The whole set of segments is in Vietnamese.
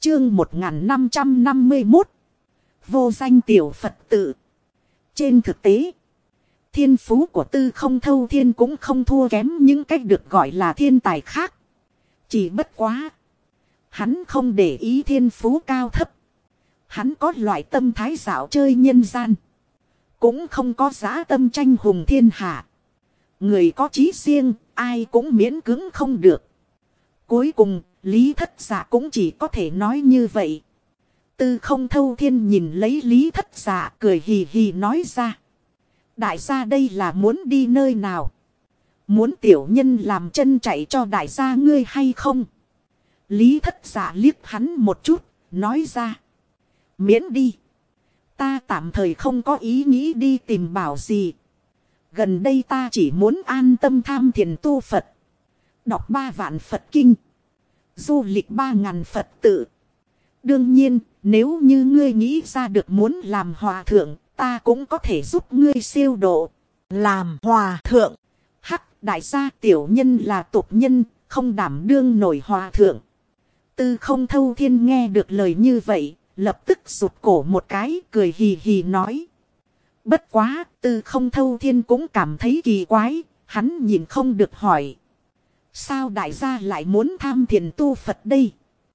Chương 1551. Vô danh tiểu Phật tự. Trên thực tế, thiên phú của Tư Không Thâu Thiên cũng không thua kém những cách được gọi là thiên tài khác. Chỉ bất quá, hắn không để ý thiên phú cao thấp. Hắn có loại tâm thái dạo chơi nhân gian, cũng không có dã tâm tranh hùng thiên hạ. Người có chí riêng, ai cũng miễn cưỡng không được. Cuối cùng, Lý Thất Dạ cũng chỉ có thể nói như vậy. Tư Không Thâu Thiên nhìn lấy Lý Thất Dạ cười hì hì nói ra. Đại gia đây là muốn đi nơi nào? Muốn tiểu nhân làm chân chạy cho đại gia ngươi hay không? Lý Thất Dạ liếc hắn một chút, nói ra. Miễn đi. Ta tạm thời không có ý nghĩ đi tìm bảo gì. Gần đây ta chỉ muốn an tâm tham thiền tu Phật. Đọc 3 vạn Phật kinh. Du lịch 3.000 Phật tự. Đương nhiên, nếu như ngươi nghĩ ra được muốn làm hòa thượng, ta cũng có thể giúp ngươi siêu độ. Làm hòa thượng. Hắc, đại gia tiểu nhân là tục nhân, không đảm đương nổi hòa thượng. Tư Không Thâu Thiên nghe được lời như vậy, lập tức rụt cổ một cái, cười hì hì nói. Bất quá, Tư Không Thâu Thiên cũng cảm thấy kỳ quái, hắn nhìn không được hỏi. Sao đại gia lại muốn tham thiền tu Phật đây?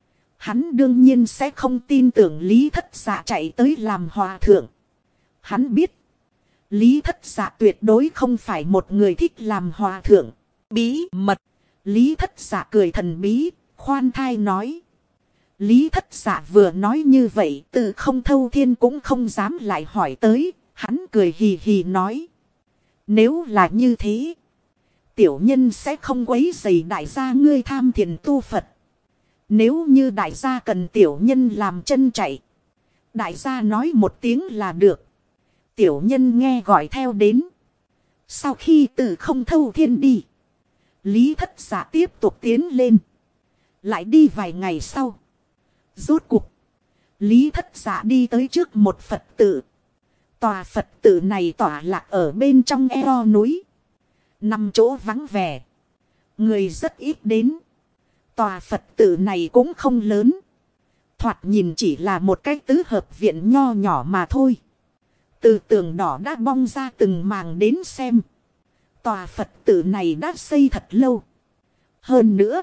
Hắn đương nhiên sẽ không tin tưởng Lý Thất Dạ chạy tới làm hòa thượng. Hắn biết, Lý Thất Dạ tuyệt đối không phải một người thích làm hòa thượng. Bí mật. Lý Thất Dạ cười thần bí, khoan thai nói. Lý Thất Dạ vừa nói như vậy, Tư Không Thâu Thiên cũng không dám lại hỏi tới. Hắn cười hì hì nói. Nếu là như thế, tiểu nhân sẽ không quấy rầy đại gia ngươi tham thiền tu Phật. Nếu như đại gia cần tiểu nhân làm chân chạy, đại gia nói một tiếng là được. Tiểu nhân nghe gọi theo đến. Sau khi Tư Không Thâu Thiên đi, Lý Thất Dạ tiếp tục tiến lên. Lại đi vài ngày sau, rốt cuộc Lý Thất Dạ đi tới trước một Phật tự. Tòa Phật tự này tỏa lạc ở bên trong eo núi, nằm chỗ vắng vẻ, người rất ít đến. Tòa Phật tự này cũng không lớn, thoạt nhìn chỉ là một cái tứ hợp viện nho nhỏ mà thôi. Từ tường đỏ đã bong ra từng màng đến xem. Tòa Phật tự này đã xây thật lâu. Hơn nữa,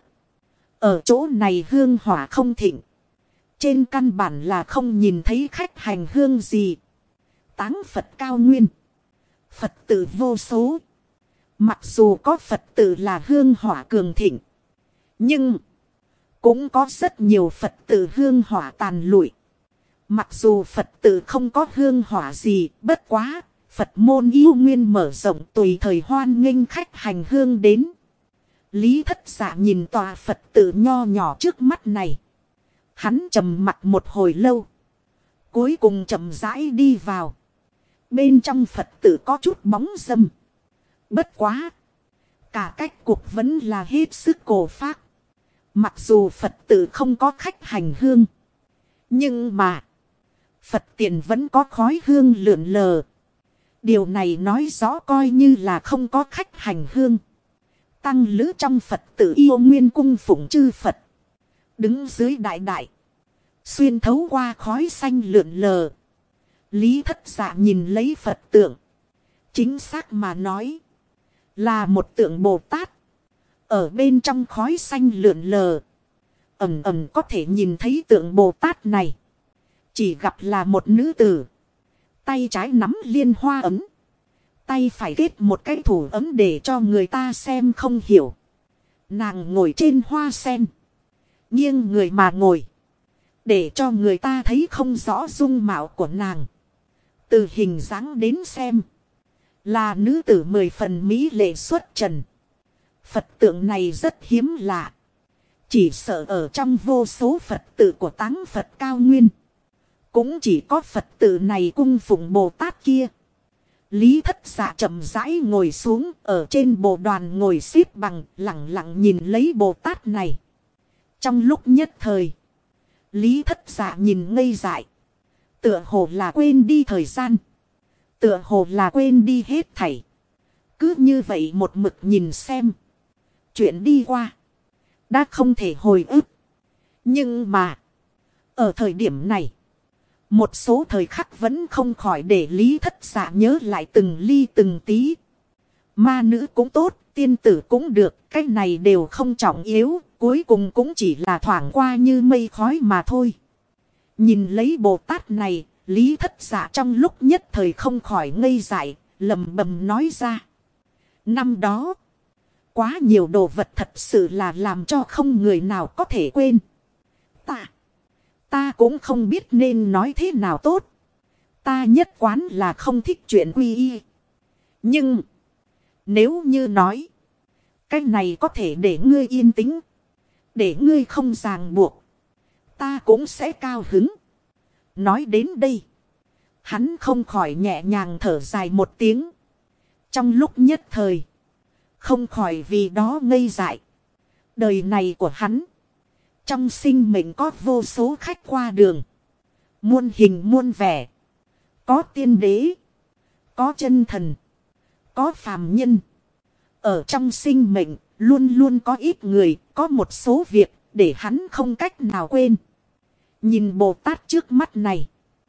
ở chỗ này hương hỏa không thịnh. Trên căn bản là không nhìn thấy khách hành hương gì. Táng Phật cao nguyên, Phật tử vô số. Mặc dù có Phật tử là hương hỏa cường thịnh, nhưng cũng có rất nhiều Phật tử hương hỏa tàn lụi. Mặc dù Phật tử không có hương hỏa gì, bất quá Phật môn yêu nguyên mở rộng, tùy thời hoan nghênh khách hành hương đến. Lý Thất Dạ nhìn tòa Phật tử nho nhỏ trước mắt này, hắn trầm mặt một hồi lâu, cuối cùng chậm rãi đi vào. Bên trong Phật tử có chút bóng râm. Bất quá, cả cách cuộc vẫn là hết sức cổ phác. Mặc dù Phật tử không có khách hành hương, nhưng mà Phật tiền vẫn có khói hương lượn lờ. Điều này nói rõ coi như là không có khách hành hương, tăng lữ trong Phật tử yêu nguyên cung phụng chư Phật. Đứng dưới đại đại, xuyên thấu qua khói xanh lượn lờ, Lý Thất Dạ nhìn lấy Phật tượng. Chính xác mà nói, là một tượng Bồ Tát. Ở bên trong khói xanh lượn lờ, ẩn ẩn có thể nhìn thấy tượng Bồ Tát này chỉ gặp là một nữ tử, tay trái nắm liên hoa ấm, tay phải kết một cái thủ ấm để cho người ta xem không hiểu. Nàng ngồi trên hoa sen, nghiêng người mà ngồi, để cho người ta thấy không rõ dung mạo của nàng. Từ hình dáng đến xem, là nữ tử 10 phần mỹ lệ xuất trần. Phật tượng này rất hiếm lạ, chỉ sợ ở trong vô số Phật tự của Táng Phật cao nguyên, cũng chỉ có Phật tự này cung phụng Bồ Tát kia. Lý Thất Dạ chậm rãi ngồi xuống, ở trên bồ đoàn ngồi xếp bằng, lặng lặng nhìn lấy Bồ Tát này. Trong lúc nhất thời, Lý Thất Dạ nhìn ngây dại. Tựa hồ là quên đi thời gian, tựa hồ là quên đi hết thảy. Cứ như vậy một mực nhìn xem. Chuyện đi qua đã không thể hồi ức, nhưng mà Ở thời điểm này, một số thời khắc vẫn không khỏi để Lý Thất Dạ nhớ lại từng ly từng tí. Ma nữ cũng tốt, tiên tử cũng được, cái này đều không trọng yếu, cuối cùng cũng chỉ là thoảng qua như mây khói mà thôi. Nhìn lấy Bồ Tát này, Lý Thất Dạ trong lúc nhất thời không khỏi ngây dại, lầm bầm nói ra. Năm đó, quá nhiều đồ vật thật sự là làm cho không người nào có thể quên. Ta cũng không biết nên nói thế nào tốt. Ta nhất quán là không thích chuyện quy y. Nhưng, nếu như nói, cái này có thể để ngươi yên tĩnh, để ngươi không ràng buộc, ta cũng sẽ cao hứng. Nói đến đây, hắn không khỏi nhẹ nhàng thở dài một tiếng. Trong lúc nhất thời, không khỏi vì đó ngây dại. Đời này của hắn, trong sinh mệnh có vô số khách qua đường, muôn hình muôn vẻ, có tiên đế, có chân thần, có phàm nhân. Ở trong sinh mệnh, luôn luôn có ít người, có một số việc, để hắn không cách nào quên. Nhìn Bồ Tát trước mắt này,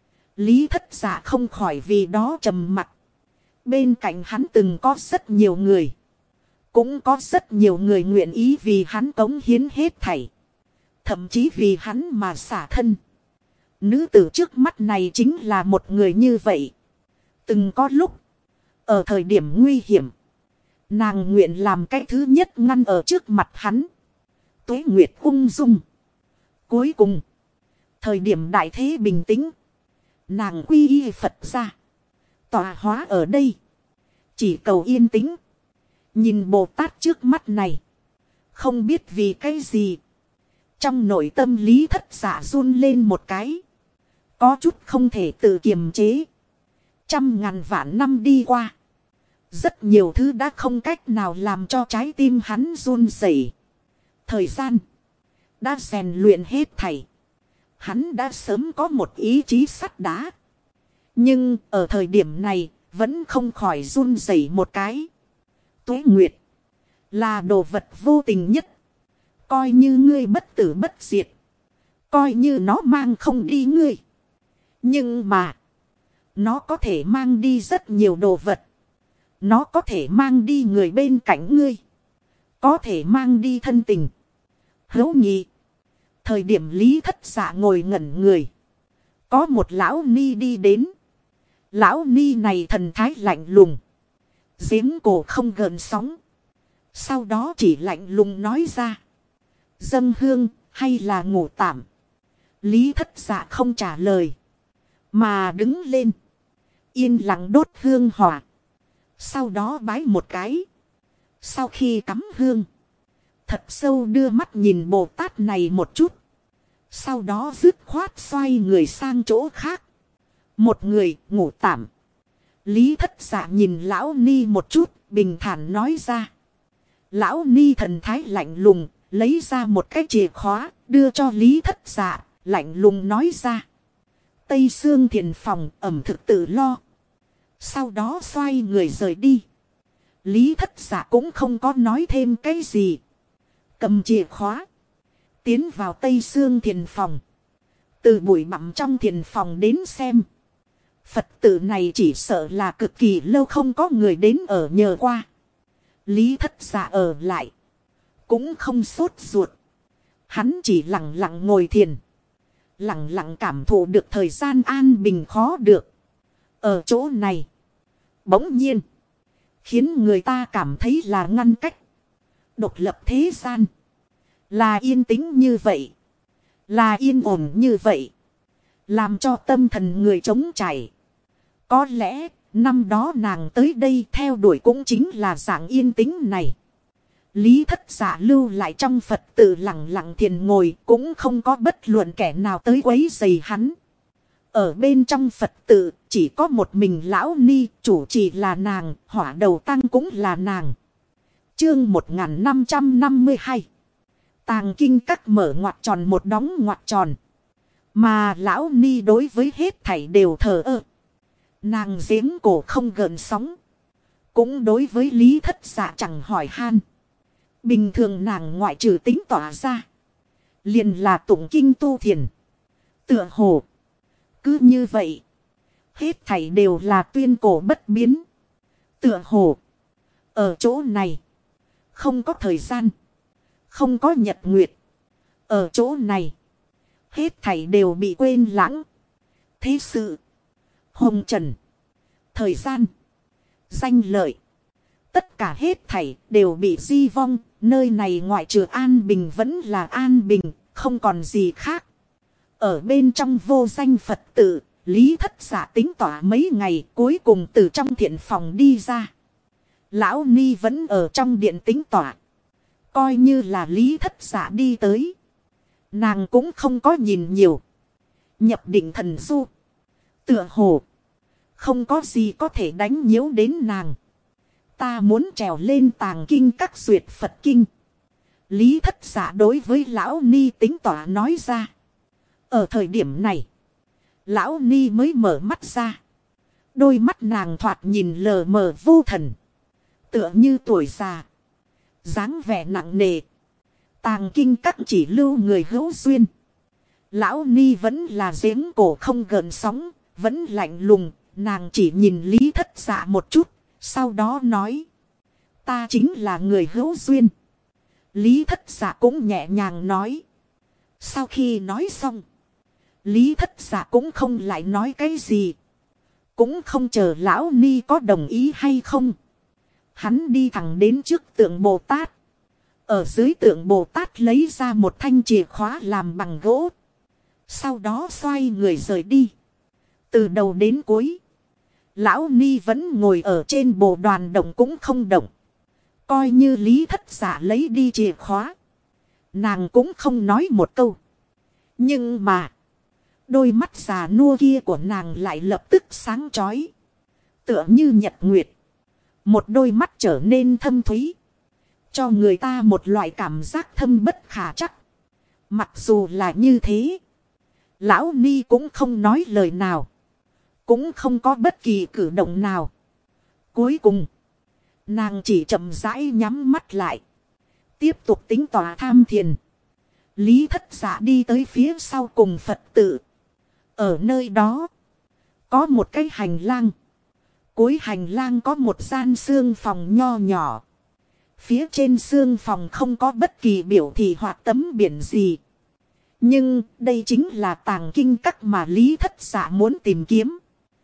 Lý Thất Dạ không khỏi vì đó trầm mặc. Bên cạnh hắn từng có rất nhiều người, cũng có rất nhiều người nguyện ý vì hắn cống hiến hết thảy, thậm chí vì hắn mà xả thân. Nữ tử trước mắt này chính là một người như vậy. Từng có lúc, ở thời điểm nguy hiểm, nàng nguyện làm cái thứ nhất ngăn ở trước mặt hắn. Tuế Nguyệt ung dung. Cuối cùng, thời điểm đại thế bình tĩnh, nàng quy y Phật ra, tọa hóa ở đây, chỉ cầu yên tĩnh. Nhìn Bồ Tát trước mắt này, không biết vì cái gì, trong nội tâm Lý Thất Dạ run lên một cái, có chút không thể tự kiềm chế. Trăm ngàn vạn năm đi qua, rất nhiều thứ đã không cách nào làm cho trái tim hắn run rẩy. Thời gian đã rèn luyện hết thảy, hắn đã sớm có một ý chí sắt đá, nhưng ở thời điểm này vẫn không khỏi run rẩy một cái. Tuế Nguyệt là đồ vật vô tình nhất, coi như ngươi bất tử bất diệt, coi như nó mang không đi ngươi, nhưng mà nó có thể mang đi rất nhiều đồ vật. Nó có thể mang đi người bên cạnh ngươi, có thể mang đi thân tình, hữu nghị. Thời điểm Lý Thất Dạ ngồi ngẩn người, có một lão ni đi đến. Lão ni này thần thái lạnh lùng, giếng cổ không gợn sóng. Sau đó chỉ lạnh lùng nói ra, dâng hương hay là ngủ tạm. Lý Thất Dạ không trả lời, mà đứng lên, yên lặng đốt hương hỏa. Sau đó bái một cái. Sau khi cắm hương, thật sâu đưa mắt nhìn Bồ Tát này một chút. Sau đó dứt khoát xoay người sang chỗ khác. Một người ngủ tạm. Lý Thất Dạ nhìn lão ni một chút, bình thản nói ra. Lão ni thần thái lạnh lùng, lấy ra một cái chìa khóa, đưa cho Lý Thất Dạ, lạnh lùng nói ra. Tây Sương Thiền Phòng ẩm thực tự lo. Sau đó xoay người rời đi. Lý Thất Dạ cũng không có nói thêm cái gì. Cầm chìa khóa, tiến vào Tây Sương Thiền Phòng. Từ bụi bặm trong thiền phòng đến xem, Phật tử này chỉ sợ là cực kỳ lâu không có người đến ở nhờ qua. Lý Thất Dạ ở lại, cũng không sốt ruột. Hắn chỉ lặng lặng ngồi thiền, lặng lặng cảm thụ được thời gian an bình khó được. Ở chỗ này, bỗng nhiên khiến người ta cảm thấy là ngăn cách, độc lập thế gian. Là yên tĩnh như vậy, là yên ổn như vậy, làm cho tâm thần người trống trải. Có lẽ năm đó nàng tới đây theo đuổi cũng chính là dạng yên tĩnh này. Lý Thất Dạ lưu lại trong Phật tự lặng lặng thiền ngồi, cũng không có bất luận kẻ nào tới quấy rầy hắn. Ở bên trong Phật tự chỉ có một mình lão ni, chủ trì là nàng, hỏa đầu tăng cũng là nàng. Chương 1552. Tàng kinh các mở ngoặc tròn một đóng ngoặc tròn. Mà lão ni đối với hết thảy đều thờ ơ. Nàng giếng cổ không gợn sóng, cũng đối với Lý Thất Dạ chẳng hỏi han. Bình thường nàng ngoại trừ tính tỏa ra, liền là tụng kinh tu thiền. Tựa hồ. Cứ như vậy. Hết thảy đều là tuyên cổ bất biến. Tựa hồ. Ở chỗ này. Không có thời gian. Không có nhật nguyệt. Ở chỗ này. Hết thảy đều bị quên lãng. Thế sự. Hồng trần. Thời gian. Danh lợi. Tất cả hết thảy đều bị di vong. Nơi này ngoại trừ an bình vẫn là an bình. Không còn gì khác. Ở bên trong vô danh Phật tự. Lý Thất Dạ tính tỏa mấy ngày. Cuối cùng từ trong thiện phòng đi ra. Lão Ni vẫn ở trong điện tính tỏa. Coi như là Lý Thất Dạ đi tới. Nàng cũng không có nhìn nhiều. Nhập định thần du. Tựa hồ. Không có gì có thể đánh nhiễu đến nàng. Ta muốn trèo lên tàng kinh các duyệt Phật kinh. Lý Thất Dạ đối với Lão Ni tính tỏa nói ra. Ở thời điểm này. Lão Ni mới mở mắt ra. Đôi mắt nàng thoạt nhìn lờ mờ vô thần. Tựa như tuổi già. Dáng vẻ nặng nề. Tàng kinh các chỉ lưu người hữu duyên. Lão Ni vẫn là giếng cổ không gợn sóng. Vẫn lạnh lùng. Nàng chỉ nhìn Lý Thất Dạ một chút. Sau đó nói. Ta chính là người hữu duyên. Lý Thất Dạ cũng nhẹ nhàng nói. Sau khi nói xong. Lý Thất Dạ cũng không lại nói cái gì. Cũng không chờ Lão Ni có đồng ý hay không. Hắn đi thẳng đến trước tượng Bồ Tát. Ở dưới tượng Bồ Tát lấy ra một thanh chìa khóa làm bằng gỗ. Sau đó xoay người rời đi. Từ đầu đến cuối. Lão Ni vẫn ngồi ở trên bộ đoàn động cũng không động. Coi như Lý Thất Dạ lấy đi chìa khóa. Nàng cũng không nói một câu. Nhưng mà. Đôi mắt già nua kia của nàng lại lập tức sáng chói. Tựa như nhật nguyệt. Một đôi mắt trở nên thâm thúy. Cho người ta một loại cảm giác thâm bất khả chắc. Mặc dù là như thế. Lão Ni cũng không nói lời nào. Cũng không có bất kỳ cử động nào. Cuối cùng. Nàng chỉ chậm rãi nhắm mắt lại. Tiếp tục tính tỏa tham thiền. Lý Thất Dạ đi tới phía sau cùng Phật tự. Ở nơi đó. Có một cái hành lang. Cuối hành lang có một gian xương phòng nho nhỏ. Phía trên xương phòng không có bất kỳ biểu thị hoặc tấm biển gì. Nhưng đây chính là tàng kinh các mà Lý Thất Dạ muốn tìm kiếm.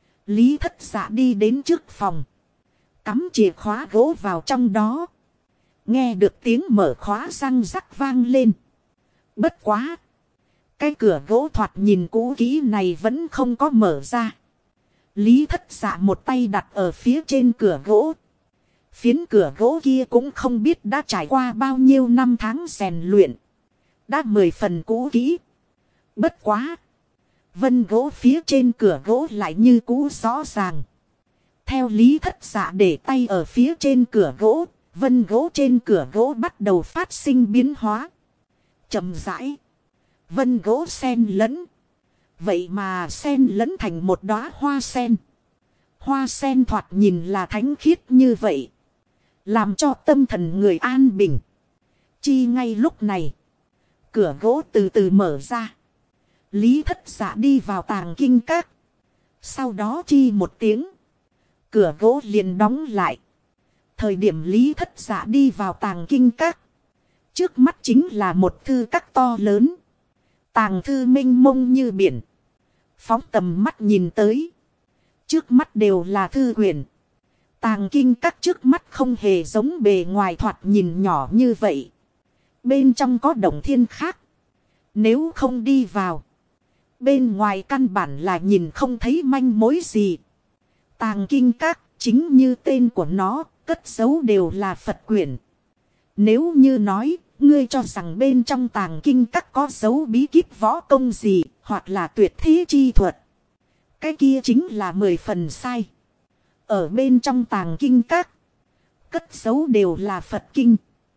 Lý Thất Dạ đi đến trước phòng. Cắm chìa khóa gỗ vào trong đó. Nghe được tiếng mở khóa răng rắc vang lên. Bất quá. Cái cửa gỗ thoạt nhìn cũ kỹ này vẫn không có mở ra. Lý Thất Dạ một tay đặt ở phía trên cửa gỗ. Phiến cửa gỗ kia cũng không biết đã trải qua bao nhiêu năm tháng rèn luyện. Đã 10 phần cũ kỹ. Bất quá. Vân gỗ phía trên cửa gỗ lại như cũ rõ ràng. Theo Lý Thất Dạ để tay ở phía trên cửa gỗ. Vân gỗ trên cửa gỗ bắt đầu phát sinh biến hóa. Chậm rãi. Vân gỗ sen lẫn. Vậy mà sen lẫn thành một đóa hoa sen. Hoa sen thoạt nhìn là thánh khiết như vậy. Làm cho tâm thần người an bình. Chi ngay lúc này. Cửa gỗ từ từ mở ra. Lý Thất Dạ đi vào tàng kinh các. Sau đó chi một tiếng. Cửa gỗ liền đóng lại. Thời điểm Lý Thất Dạ đi vào tàng kinh các. Trước mắt chính là một thư các to lớn. Tàng thư mênh mông như biển. Phóng tầm mắt nhìn tới. Trước mắt đều là thư quyển. Tàng kinh các trước mắt không hề giống bề ngoài thoạt nhìn nhỏ như vậy. Bên trong có động thiên khác. Nếu không đi vào. Bên ngoài căn bản là nhìn không thấy manh mối gì. Tàng kinh các chính như tên của nó. Cất giấu đều là Phật quyển. Nếu như nói. Ngươi cho rằng bên trong tàng kinh các có dấu bí kíp võ công gì. Hoặc là tuyệt thế chi thuật. Cái kia chính là 10 phần sai. Ở bên trong tàng kinh các. Cất giấu đều là Phật kinh.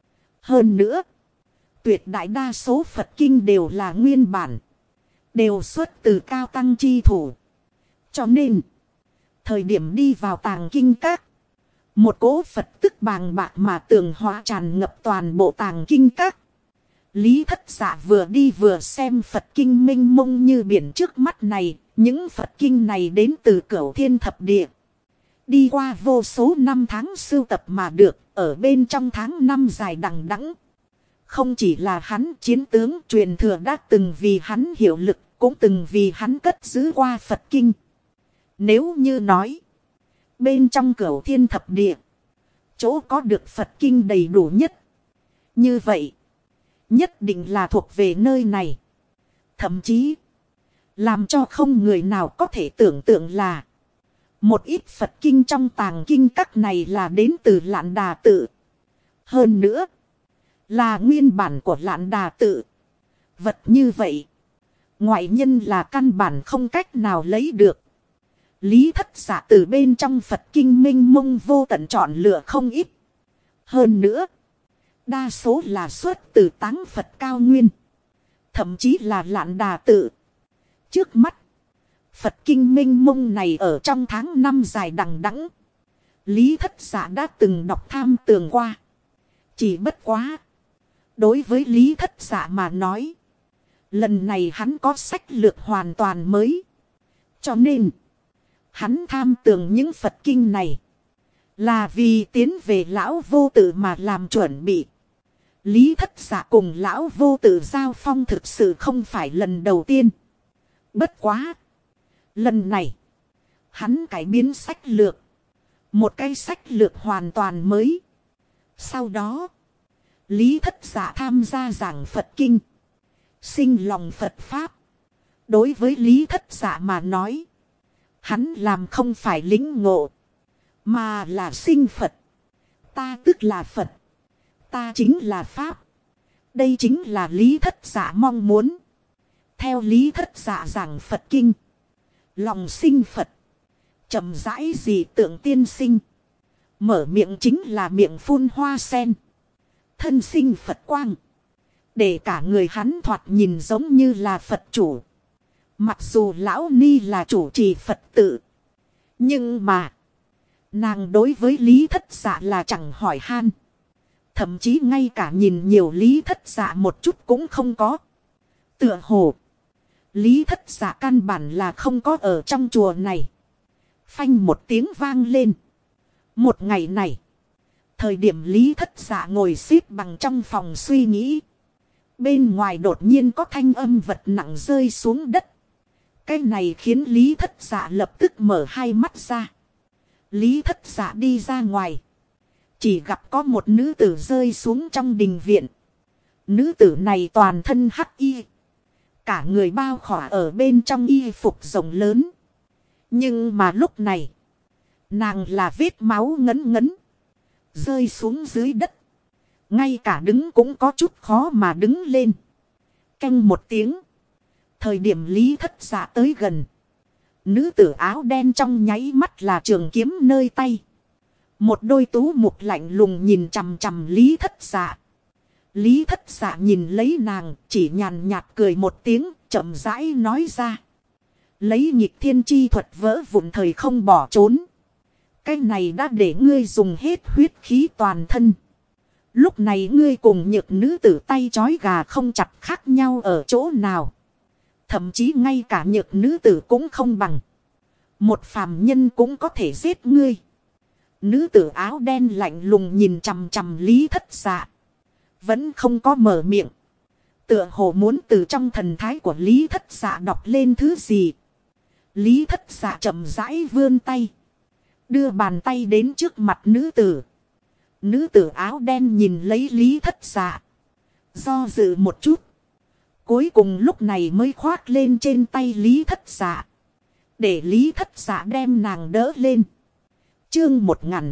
Hơn nữa. Tuyệt đại đa số Phật kinh đều là nguyên bản. Đều xuất từ cao tăng chi thủ. Cho nên. Thời điểm đi vào tàng kinh các. Một cỗ Phật tức bàng bạc mà tường hóa tràn ngập toàn bộ tàng kinh các. Lý Thất Dạ vừa đi vừa xem Phật kinh mênh mông như biển trước mắt này. Những Phật kinh này đến từ Cửu Thiên Thập Địa. Đi qua vô số năm tháng sưu tập mà được. Ở bên trong tháng năm dài đằng đẵng. Không chỉ là hắn, chiến tướng truyền thừa đã từng vì hắn hiệu lực. Cũng từng vì hắn cất giữ qua Phật kinh. Nếu như nói. Bên trong Cửu Thiên Thập Địa. Chỗ có được Phật kinh đầy đủ nhất. Như vậy. Nhất định là thuộc về nơi này. Thậm chí. Làm cho không người nào có thể tưởng tượng là. Một ít Phật kinh trong tàng kinh các này là đến từ Lạn Đà Tự. Hơn nữa. Là nguyên bản của Lạn Đà Tự. Vật như vậy. Ngoại nhân là căn bản không cách nào lấy được. Lý Thất Dạ từ bên trong Phật kinh minh mông vô tận chọn lựa không ít. Hơn nữa. Đa số là xuất từ táng Phật cao nguyên. Thậm chí là Lạn Đà Tự. Trước mắt. Phật kinh minh mông này ở trong tháng năm dài đằng đẵng. Lý Thất Dạ đã từng đọc tham tường qua. Chỉ bất quá. Đối với Lý Thất Dạ mà nói. Lần này hắn có sách lược hoàn toàn mới. Cho nên. Hắn tham tường những Phật kinh này. Là vì tiến về lão vô tử mà làm chuẩn bị. Lý Thất Dạ cùng lão vô tử giao phong thực sự không phải lần đầu tiên. Bất quá. Lần này. Hắn cải biến sách lược. Một cái sách lược hoàn toàn mới. Sau đó. Lý Thất Dạ tham gia giảng Phật kinh. Sinh lòng Phật Pháp. Đối với Lý Thất Dạ mà nói. Hắn làm không phải lĩnh ngộ. Mà là sinh Phật. Ta tức là Phật. Ta chính là Pháp. Đây chính là Lý Thất Dạ mong muốn. Theo Lý Thất Dạ giảng Phật kinh. Lòng sinh Phật. Chậm rãi dị tượng tiên sinh. Mở miệng chính là miệng phun hoa sen. Thân sinh Phật quang. Để cả người hắn thoạt nhìn giống như là Phật chủ. Mặc dù lão ni là chủ trì Phật tự. Nhưng mà. Nàng đối với Lý Thất Dạ là chẳng hỏi han. Thậm chí ngay cả nhìn nhiều Lý Thất Dạ một chút cũng không có. Tựa hồ. Lý Thất Dạ căn bản là không có ở trong chùa này. Phanh một tiếng vang lên. Một ngày này. Thời điểm Lý Thất Dạ ngồi xếp bằng trong phòng suy nghĩ. Bên ngoài đột nhiên có thanh âm vật nặng rơi xuống đất. Cái này khiến Lý Thất Dạ lập tức mở hai mắt ra. Lý Thất Dạ đi ra ngoài. Chỉ gặp có một nữ tử rơi xuống trong đình viện. Nữ tử này toàn thân hắc y. Cả người bao khỏa ở bên trong y phục rộng lớn. Nhưng mà lúc này. Nàng là vết máu ngấn ngấn. Rơi xuống dưới đất. Ngay cả đứng cũng có chút khó mà đứng lên. Canh một tiếng. Thời điểm Lý Thất Dạ tới gần. Nữ tử áo đen trong nháy mắt là trường kiếm nơi tay. Một đôi tú mục lạnh lùng nhìn chằm chằm Lý Thất Dạ. Lý Thất Dạ nhìn lấy nàng, chỉ nhàn nhạt cười một tiếng, chậm rãi nói ra. Lấy nghịch thiên chi thuật vỡ vụn thời không bỏ trốn. Cái này đã để ngươi dùng hết huyết khí toàn thân. Lúc này ngươi cùng nhược nữ tử tay chói gà không chặt khác nhau ở chỗ nào. Thậm chí ngay cả nhược nữ tử cũng không bằng. Một phàm nhân cũng có thể giết ngươi. Nữ tử áo đen lạnh lùng nhìn chằm chằm Lý Thất Dạ. Vẫn không có mở miệng. Tựa hồ muốn từ trong thần thái của Lý Thất Dạ đọc lên thứ gì. Lý Thất Dạ chậm rãi vươn tay. Đưa bàn tay đến trước mặt nữ tử. Nữ tử áo đen nhìn lấy Lý Thất Dạ. Do dự một chút. Cuối cùng lúc này mới khoác lên trên tay Lý Thất Dạ. Để Lý Thất Dạ đem nàng đỡ lên. Chương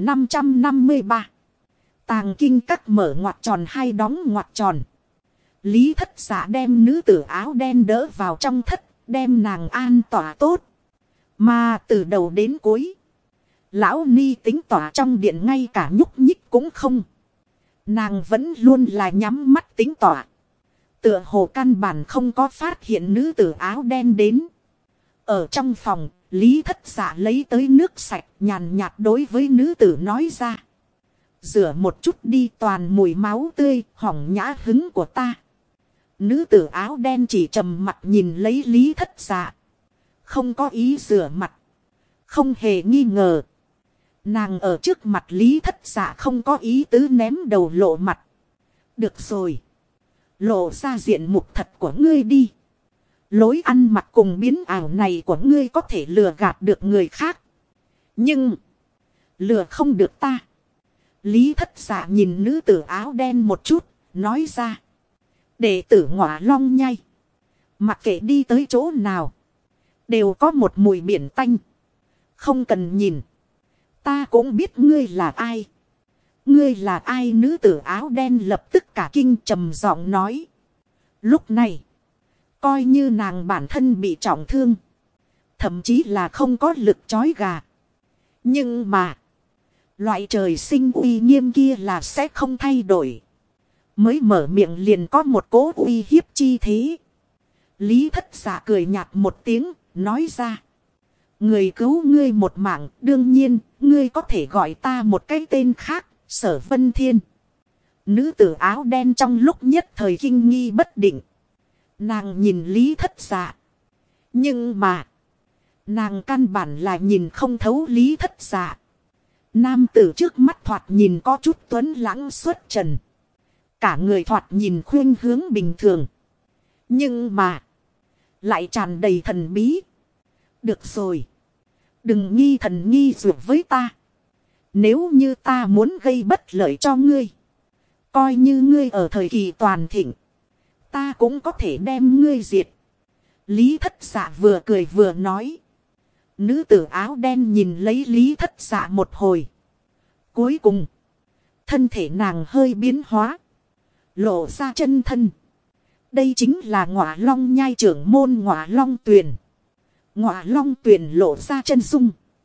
1553. Tàng kinh các mở ngoặc tròn hay đóng ngoặc tròn. Lý Thất Dạ đem nữ tử áo đen đỡ vào trong thất. Đem nàng an tỏa tốt. Mà từ đầu đến cuối. Lão ni tính tỏa trong điện ngay cả nhúc nhích cũng không. Nàng vẫn luôn là nhắm mắt tính tỏa. Tựa hồ căn bản không có phát hiện nữ tử áo đen đến. Ở trong phòng, Lý Thất Dạ lấy tới nước sạch nhàn nhạt đối với nữ tử nói ra. Rửa một chút đi, toàn mùi máu tươi, hỏng nhã hứng của ta. Nữ tử áo đen chỉ trầm mặt nhìn lấy Lý Thất Dạ. Không có ý rửa mặt. Không hề nghi ngờ. Nàng ở trước mặt Lý Thất Dạ không có ý tứ ném đầu lộ mặt. Được rồi. Lộ ra diện mục thật của ngươi đi. Lối ăn mặc cùng biến ảo này của ngươi có thể lừa gạt được người khác. Nhưng lừa không được ta. Lý Thất Dạ nhìn nữ tử áo đen một chút. Nói ra. Đệ tử Ngọa Long Nhai. Mặc kệ đi tới chỗ nào. Đều có một mùi biển tanh. Không cần nhìn. Ta cũng biết ngươi là ai. Ngươi là ai? Nữ tử áo đen lập tức cả kinh trầm giọng nói. Lúc này. Coi như nàng bản thân bị trọng thương. Thậm chí là không có lực trói gà. Nhưng mà. Loại trời sinh uy nghiêm kia là sẽ không thay đổi. Mới mở miệng liền có một cỗ uy hiếp chi thế. Lý Thất Dạ cười nhạt một tiếng. Nói ra. Người cứu ngươi một mạng. Đương nhiên ngươi có thể gọi ta một cái tên khác. Sở Vân Thiên. Nữ tử áo đen trong lúc nhất thời kinh nghi bất định. Nàng nhìn Lý Thất Dạ. Nhưng mà. Nàng căn bản là nhìn không thấu Lý Thất Dạ. Nam tử trước mắt thoạt nhìn có chút tuấn lãng xuất trần. Cả người thoạt nhìn khuynh hướng bình thường. Nhưng mà. Lại tràn đầy thần bí. Được rồi. Đừng nghi thần nghi dược với ta. Nếu như ta muốn gây bất lợi cho ngươi. Coi như ngươi ở thời kỳ toàn thịnh. Ta cũng có thể đem ngươi diệt. Lý Thất Dạ vừa cười vừa nói. Nữ tử áo đen nhìn lấy Lý Thất Dạ một hồi. Cuối cùng. Thân thể nàng hơi biến hóa. Lộ ra chân thân. Đây chính là Ngọa Long Nhai trưởng môn Ngọa Long Tuyền. Ngọa Long Tuyền lộ ra chân dung.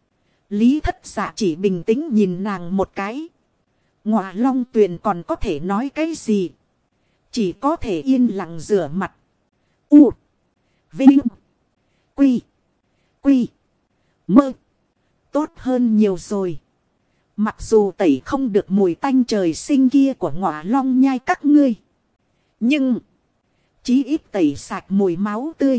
Lý Thất Dạ chỉ bình tĩnh nhìn nàng một cái. Ngọa Long Tuyền còn có thể nói cái gì? Chỉ có thể yên lặng rửa mặt. U. Vinh. Quy. Quy. Mơ. Tốt hơn nhiều rồi. Mặc dù tẩy không được mùi tanh trời sinh kia của Ngọa Long Nhai các ngươi. Nhưng. Chí ít tẩy sạch mùi máu tươi.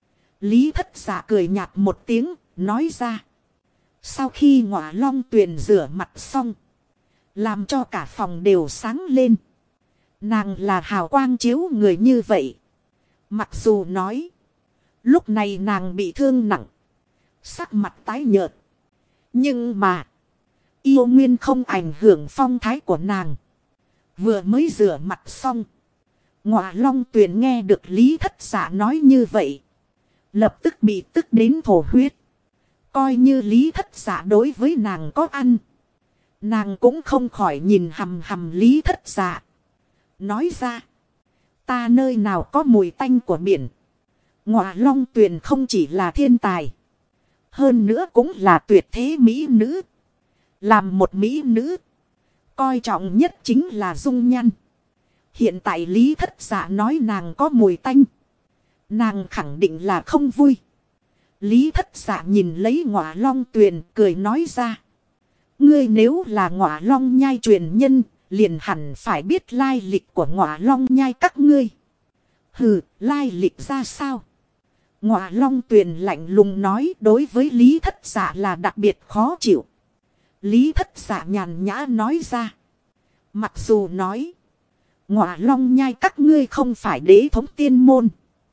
Lý Thất Dạ cười nhạt một tiếng. Nói ra. Sau khi Ngọa Long Tuyền rửa mặt xong. Làm cho cả phòng đều sáng lên. Nàng là hào quang chiếu người như vậy. Mặc dù nói. Lúc này nàng bị thương nặng. Sắc mặt tái nhợt. Nhưng mà. Yêu nguyên không ảnh hưởng phong thái của nàng. Vừa mới rửa mặt xong. Ngọa Long Tuyền nghe được Lý Thất Dạ nói như vậy. Lập tức bị tức đến thổ huyết. Coi như Lý Thất Dạ đối với nàng có ăn. Nàng cũng không khỏi nhìn hằm hằm Lý Thất Dạ. Nói ra. Ta nơi nào có mùi tanh của biển. Ngọa Long Tuyền không chỉ là thiên tài. Hơn nữa cũng là tuyệt thế mỹ nữ. Làm một mỹ nữ. Coi trọng nhất chính là dung nhan. Hiện tại Lý Thất Dạ nói nàng có mùi tanh. Nàng khẳng định là không vui. Lý Thất Dạ nhìn lấy Ngọa Long Tuyền cười nói ra. Ngươi nếu là Ngọa Long Nhai truyền nhân. Liền hẳn phải biết lai lịch của Ngọa Long Nhai các ngươi. Hừ, lai lịch ra sao? Ngọa Long Tuyền lạnh lùng nói đối với Lý Thất Dạ là đặc biệt khó chịu. Lý Thất Dạ nhàn nhã nói ra. Mặc dù nói. Ngọa Long Nhai các ngươi không phải đế thống tiên môn.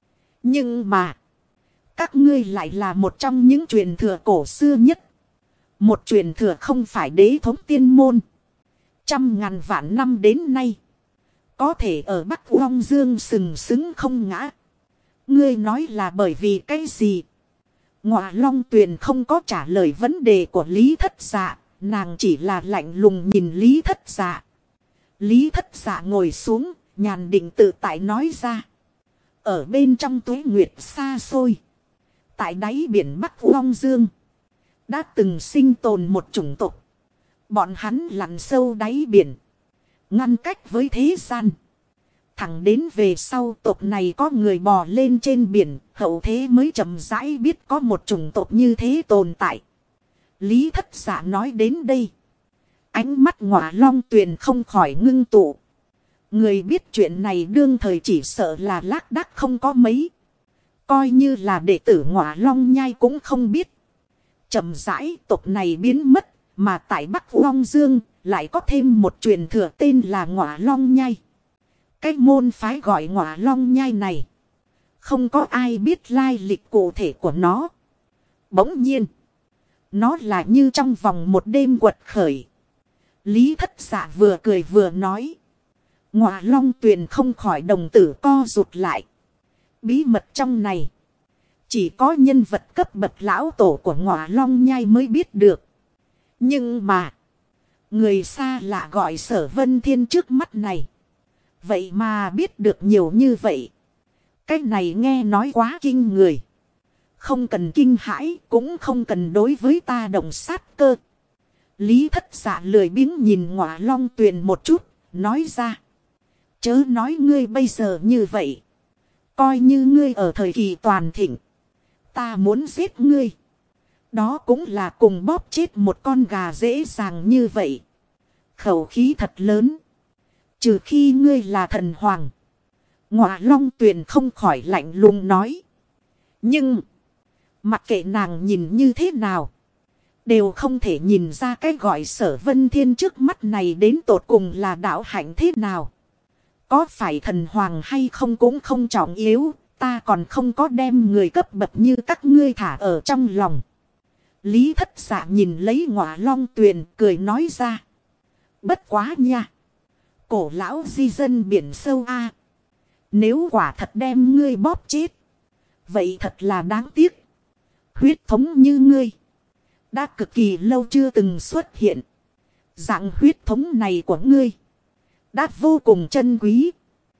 Nhưng mà. Các ngươi lại là một trong những truyền thừa cổ xưa nhất. Một truyền thừa không phải đế thống tiên môn. Trăm ngàn vạn năm đến nay. Có thể ở Bắc Long Dương sừng sững không ngã. Ngươi nói là bởi vì cái gì? Ngọa Long Tuyền không có trả lời vấn đề của Lý Thất Dạ. Nàng chỉ là lạnh lùng nhìn Lý Thất Dạ. Lý Thất Dạ ngồi xuống. Nhàn định tự tại nói ra. Ở bên trong tuế nguyệt xa xôi. Tại đáy biển Bắc Long Dương. Đã từng sinh tồn một chủng tộc. Bọn hắn lặn sâu đáy biển. Ngăn cách với thế gian. Thẳng đến về sau tộc này có người bò lên trên biển. Hậu thế mới chậm rãi biết có một chủng tộc như thế tồn tại. Lý Thất Dạ nói đến đây. Ánh mắt Ngọa Long Tuyền không khỏi ngưng tụ. Người biết chuyện này đương thời chỉ sợ là lác đác không có mấy. Coi như là đệ tử Ngọa Long Nhai cũng không biết. Chậm rãi tộc này biến mất. Mà tại Bắc Long Dương lại có thêm một truyền thừa tên là Ngọa Long Nhai. Cái môn phái gọi Ngọa Long Nhai này. Không có ai biết lai lịch cụ thể của nó. Bỗng nhiên. Nó là như trong vòng một đêm quật khởi. Lý Thất Dạ vừa cười vừa nói. Ngọa Long Tuyền không khỏi đồng tử co rụt lại. Bí mật trong này. Chỉ có nhân vật cấp bậc lão tổ của Ngọa Long Nhai mới biết được. Nhưng mà. Người xa lạ gọi Sở Vân Thiên trước mắt này. Vậy mà biết được nhiều như vậy. Cái này nghe nói quá kinh người. Không cần kinh hãi, cũng không cần đối với ta động sát cơ. Lý Thất Dạ lười biếng nhìn Ngọa Long Tuyền một chút, nói ra. Chớ nói ngươi bây giờ như vậy. Coi như ngươi ở thời kỳ toàn thịnh. Ta muốn giết ngươi. Đó cũng là cùng bóp chết một con gà dễ dàng như vậy. Khẩu khí thật lớn. Trừ khi ngươi là thần hoàng. Ngọa Long Tuyền không khỏi lạnh lùng nói. Nhưng. Mặc kệ nàng nhìn như thế nào. Đều không thể nhìn ra cái gọi Sở Vân Thiên trước mắt này đến tột cùng là đạo hạnh thế nào. Có phải thần hoàng hay không cũng không trọng yếu. Ta còn không có đem người cấp bậc như các ngươi thả ở trong lòng. Lý Thất Dạ nhìn lấy Ngọa Long Tuyền cười nói ra. Bất quá nha. Cổ lão di dân biển sâu a. Nếu quả thật đem ngươi bóp chết. Vậy thật là đáng tiếc. Huyết thống như ngươi. Đã cực kỳ lâu chưa từng xuất hiện. Dạng huyết thống này của ngươi. Đã vô cùng chân quý.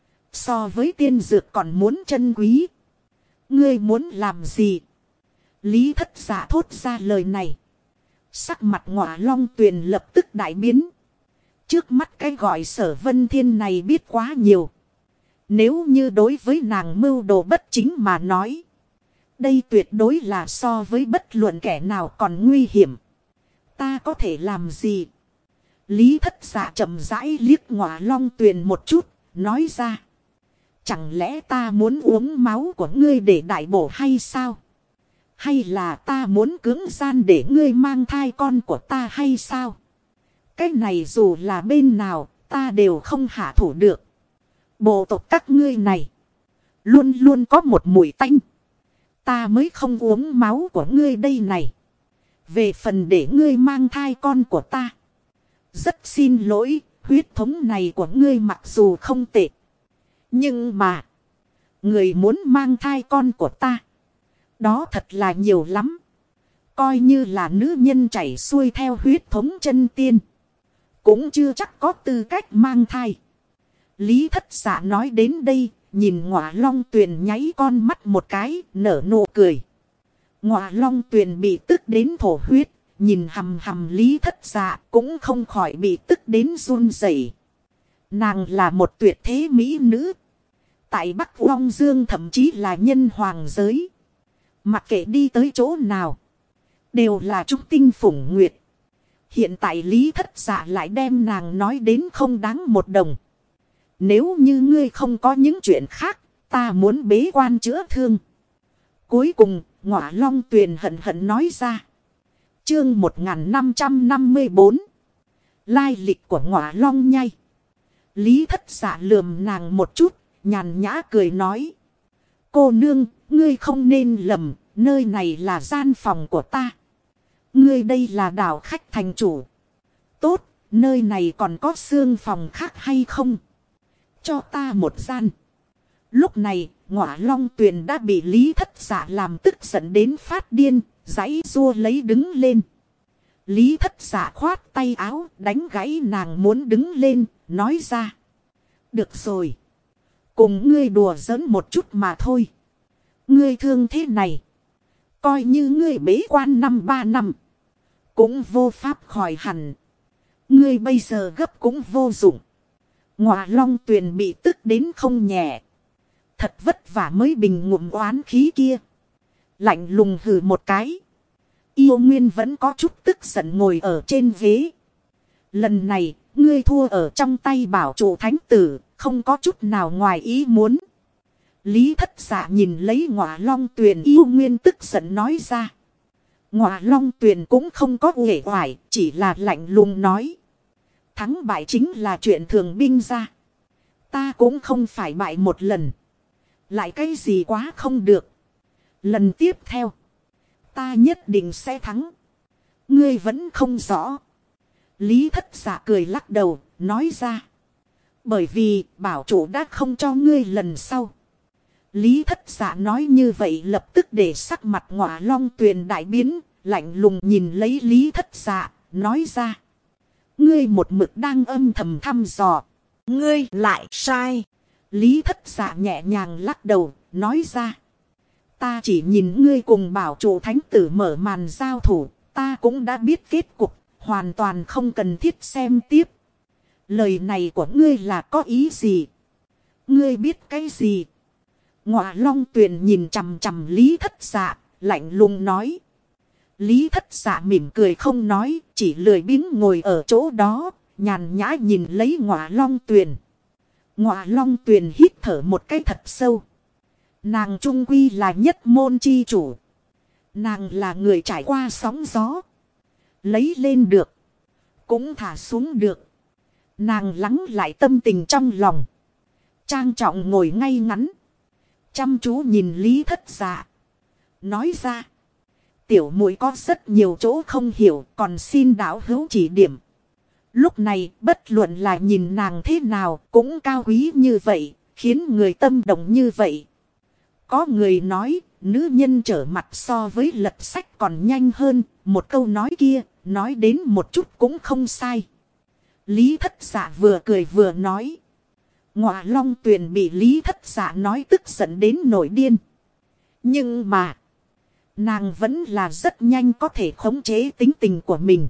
So với tiên dược còn muốn chân quý. Ngươi muốn làm gì? Lý Thất Dạ thốt ra lời này. Sắc mặt Ngọa Long Tuyền lập tức đại biến. Trước mắt cái gọi Sở Vân Thiên này biết quá nhiều. Nếu như đối với nàng mưu đồ bất chính mà nói. Đây tuyệt đối là so với bất luận kẻ nào còn nguy hiểm. Ta có thể làm gì? Lý Thất Dạ chậm rãi liếc Ngọa Long Tuyền một chút, nói ra. Chẳng lẽ ta muốn uống máu của ngươi để đại bổ hay sao? Hay là ta muốn cưỡng gian để ngươi mang thai con của ta hay sao? Cái này dù là bên nào, ta đều không hạ thủ được. Bộ tộc các ngươi này, luôn luôn có một mùi tanh. Ta mới không uống máu của ngươi đây này. Về phần để ngươi mang thai con của ta. Rất xin lỗi, huyết thống này của ngươi mặc dù không tệ. Nhưng mà, người muốn mang thai con của ta. Đó thật là nhiều lắm. Coi như là nữ nhân chảy xuôi theo huyết thống chân tiên. Cũng chưa chắc có tư cách mang thai. Lý Thất Dạ nói đến đây, nhìn Ngọa Long Tuyền nháy con mắt một cái, nở nụ cười. Ngọa Long Tuyền bị tức đến thổ huyết, nhìn hằm hằm Lý Thất Dạ cũng không khỏi bị tức đến run rẩy. Nàng là một tuyệt thế mỹ nữ. Tại Bắc Long Dương thậm chí là nhân hoàng giới. Mặc kệ đi tới chỗ nào, đều là trung tinh phủng nguyệt. Hiện tại Lý Thất Dạ lại đem nàng nói đến không đáng một đồng. Nếu như ngươi không có những chuyện khác, ta muốn bế quan chữa thương. Cuối cùng, Ngọa Long Tuyền hận hận nói ra. Chương 1554. Lai lịch của Ngọa Long Nhai. Lý Thất Dạ lườm nàng một chút, nhàn nhã cười nói. Cô nương, ngươi không nên lầm, nơi này là gian phòng của ta. Ngươi đây là đảo khách thành chủ. Tốt, nơi này còn có xương phòng khác hay không? Cho ta một gian. Lúc này, Ngọa Long Tuyền đã bị Lý Thất Dạ làm tức giận đến phát điên, giãy giụa lấy đứng lên. Lý Thất Dạ khoát tay áo, đánh gãy nàng muốn đứng lên, nói ra. Được rồi. Cùng ngươi đùa giỡn một chút mà thôi. Ngươi thương thế này. Coi như ngươi bế quan 3 năm. Cũng vô pháp khỏi hẳn. Ngươi bây giờ gấp cũng vô dụng. Ngọa Long Tuyền bị tức đến không nhẹ. Thật vất vả mới bình ngụm oán khí kia. Lạnh lùng hừ một cái. Yêu Nguyên vẫn có chút tức giận ngồi ở trên ghế. Lần này, ngươi thua ở trong tay bảo chủ thánh tử. không có chút nào ngoài ý muốn. Lý Thất Dạ nhìn lấy Ngọa Long Tuyền yêu nguyên tức giận nói ra. Ngọa Long Tuyền cũng không có uể oải, chỉ là lạnh lùng nói. Thắng bại chính là chuyện thường binh ra. Ta cũng không phải bại một lần. Lại cái gì quá không được. Lần tiếp theo, ta nhất định sẽ thắng. Ngươi vẫn không rõ. Lý Thất Dạ cười lắc đầu, nói ra. Bởi vì bảo chủ đã không cho ngươi lần sau. Lý Thất Dạ nói như vậy lập tức để sắc mặt Ngọa Long Tuyền đại biến, lạnh lùng nhìn lấy Lý Thất Dạ, nói ra. Ngươi một mực đang âm thầm thăm dò. Ngươi lại sai. Lý Thất Dạ nhẹ nhàng lắc đầu, nói ra. Ta chỉ nhìn ngươi cùng bảo chủ thánh tử mở màn giao thủ, ta cũng đã biết kết cục, hoàn toàn không cần thiết xem tiếp. Lời này của ngươi là có ý gì? Ngươi biết cái gì? Ngọa Long Tuyền nhìn chằm chằm Lý Thất Dạ, lạnh lùng nói. Lý Thất Dạ mỉm cười không nói, chỉ lười biếng ngồi ở chỗ đó, nhàn nhã nhìn lấy Ngọa Long Tuyền. Ngọa Long Tuyền hít thở một cái thật sâu. Nàng trung quy là nhất môn chi chủ. Nàng là người trải qua sóng gió. Lấy lên được, cũng thả xuống được. Nàng lắng lại tâm tình trong lòng. Trang trọng ngồi ngay ngắn, chăm chú nhìn Lý Thất Dạ. Nói ra. Tiểu muội có rất nhiều chỗ không hiểu, còn xin đạo hữu chỉ điểm. Lúc này bất luận là nhìn nàng thế nào cũng cao quý như vậy, khiến người tâm động như vậy. Có người nói nữ nhân trở mặt so với lật sách còn nhanh hơn. Một câu nói kia nói đến một chút cũng không sai. Lý Thất Dạ vừa cười vừa nói. Ngọa Long Tuyền bị Lý Thất Dạ nói tức giận đến nổi điên. Nhưng mà nàng vẫn là rất nhanh có thể khống chế tính tình của mình.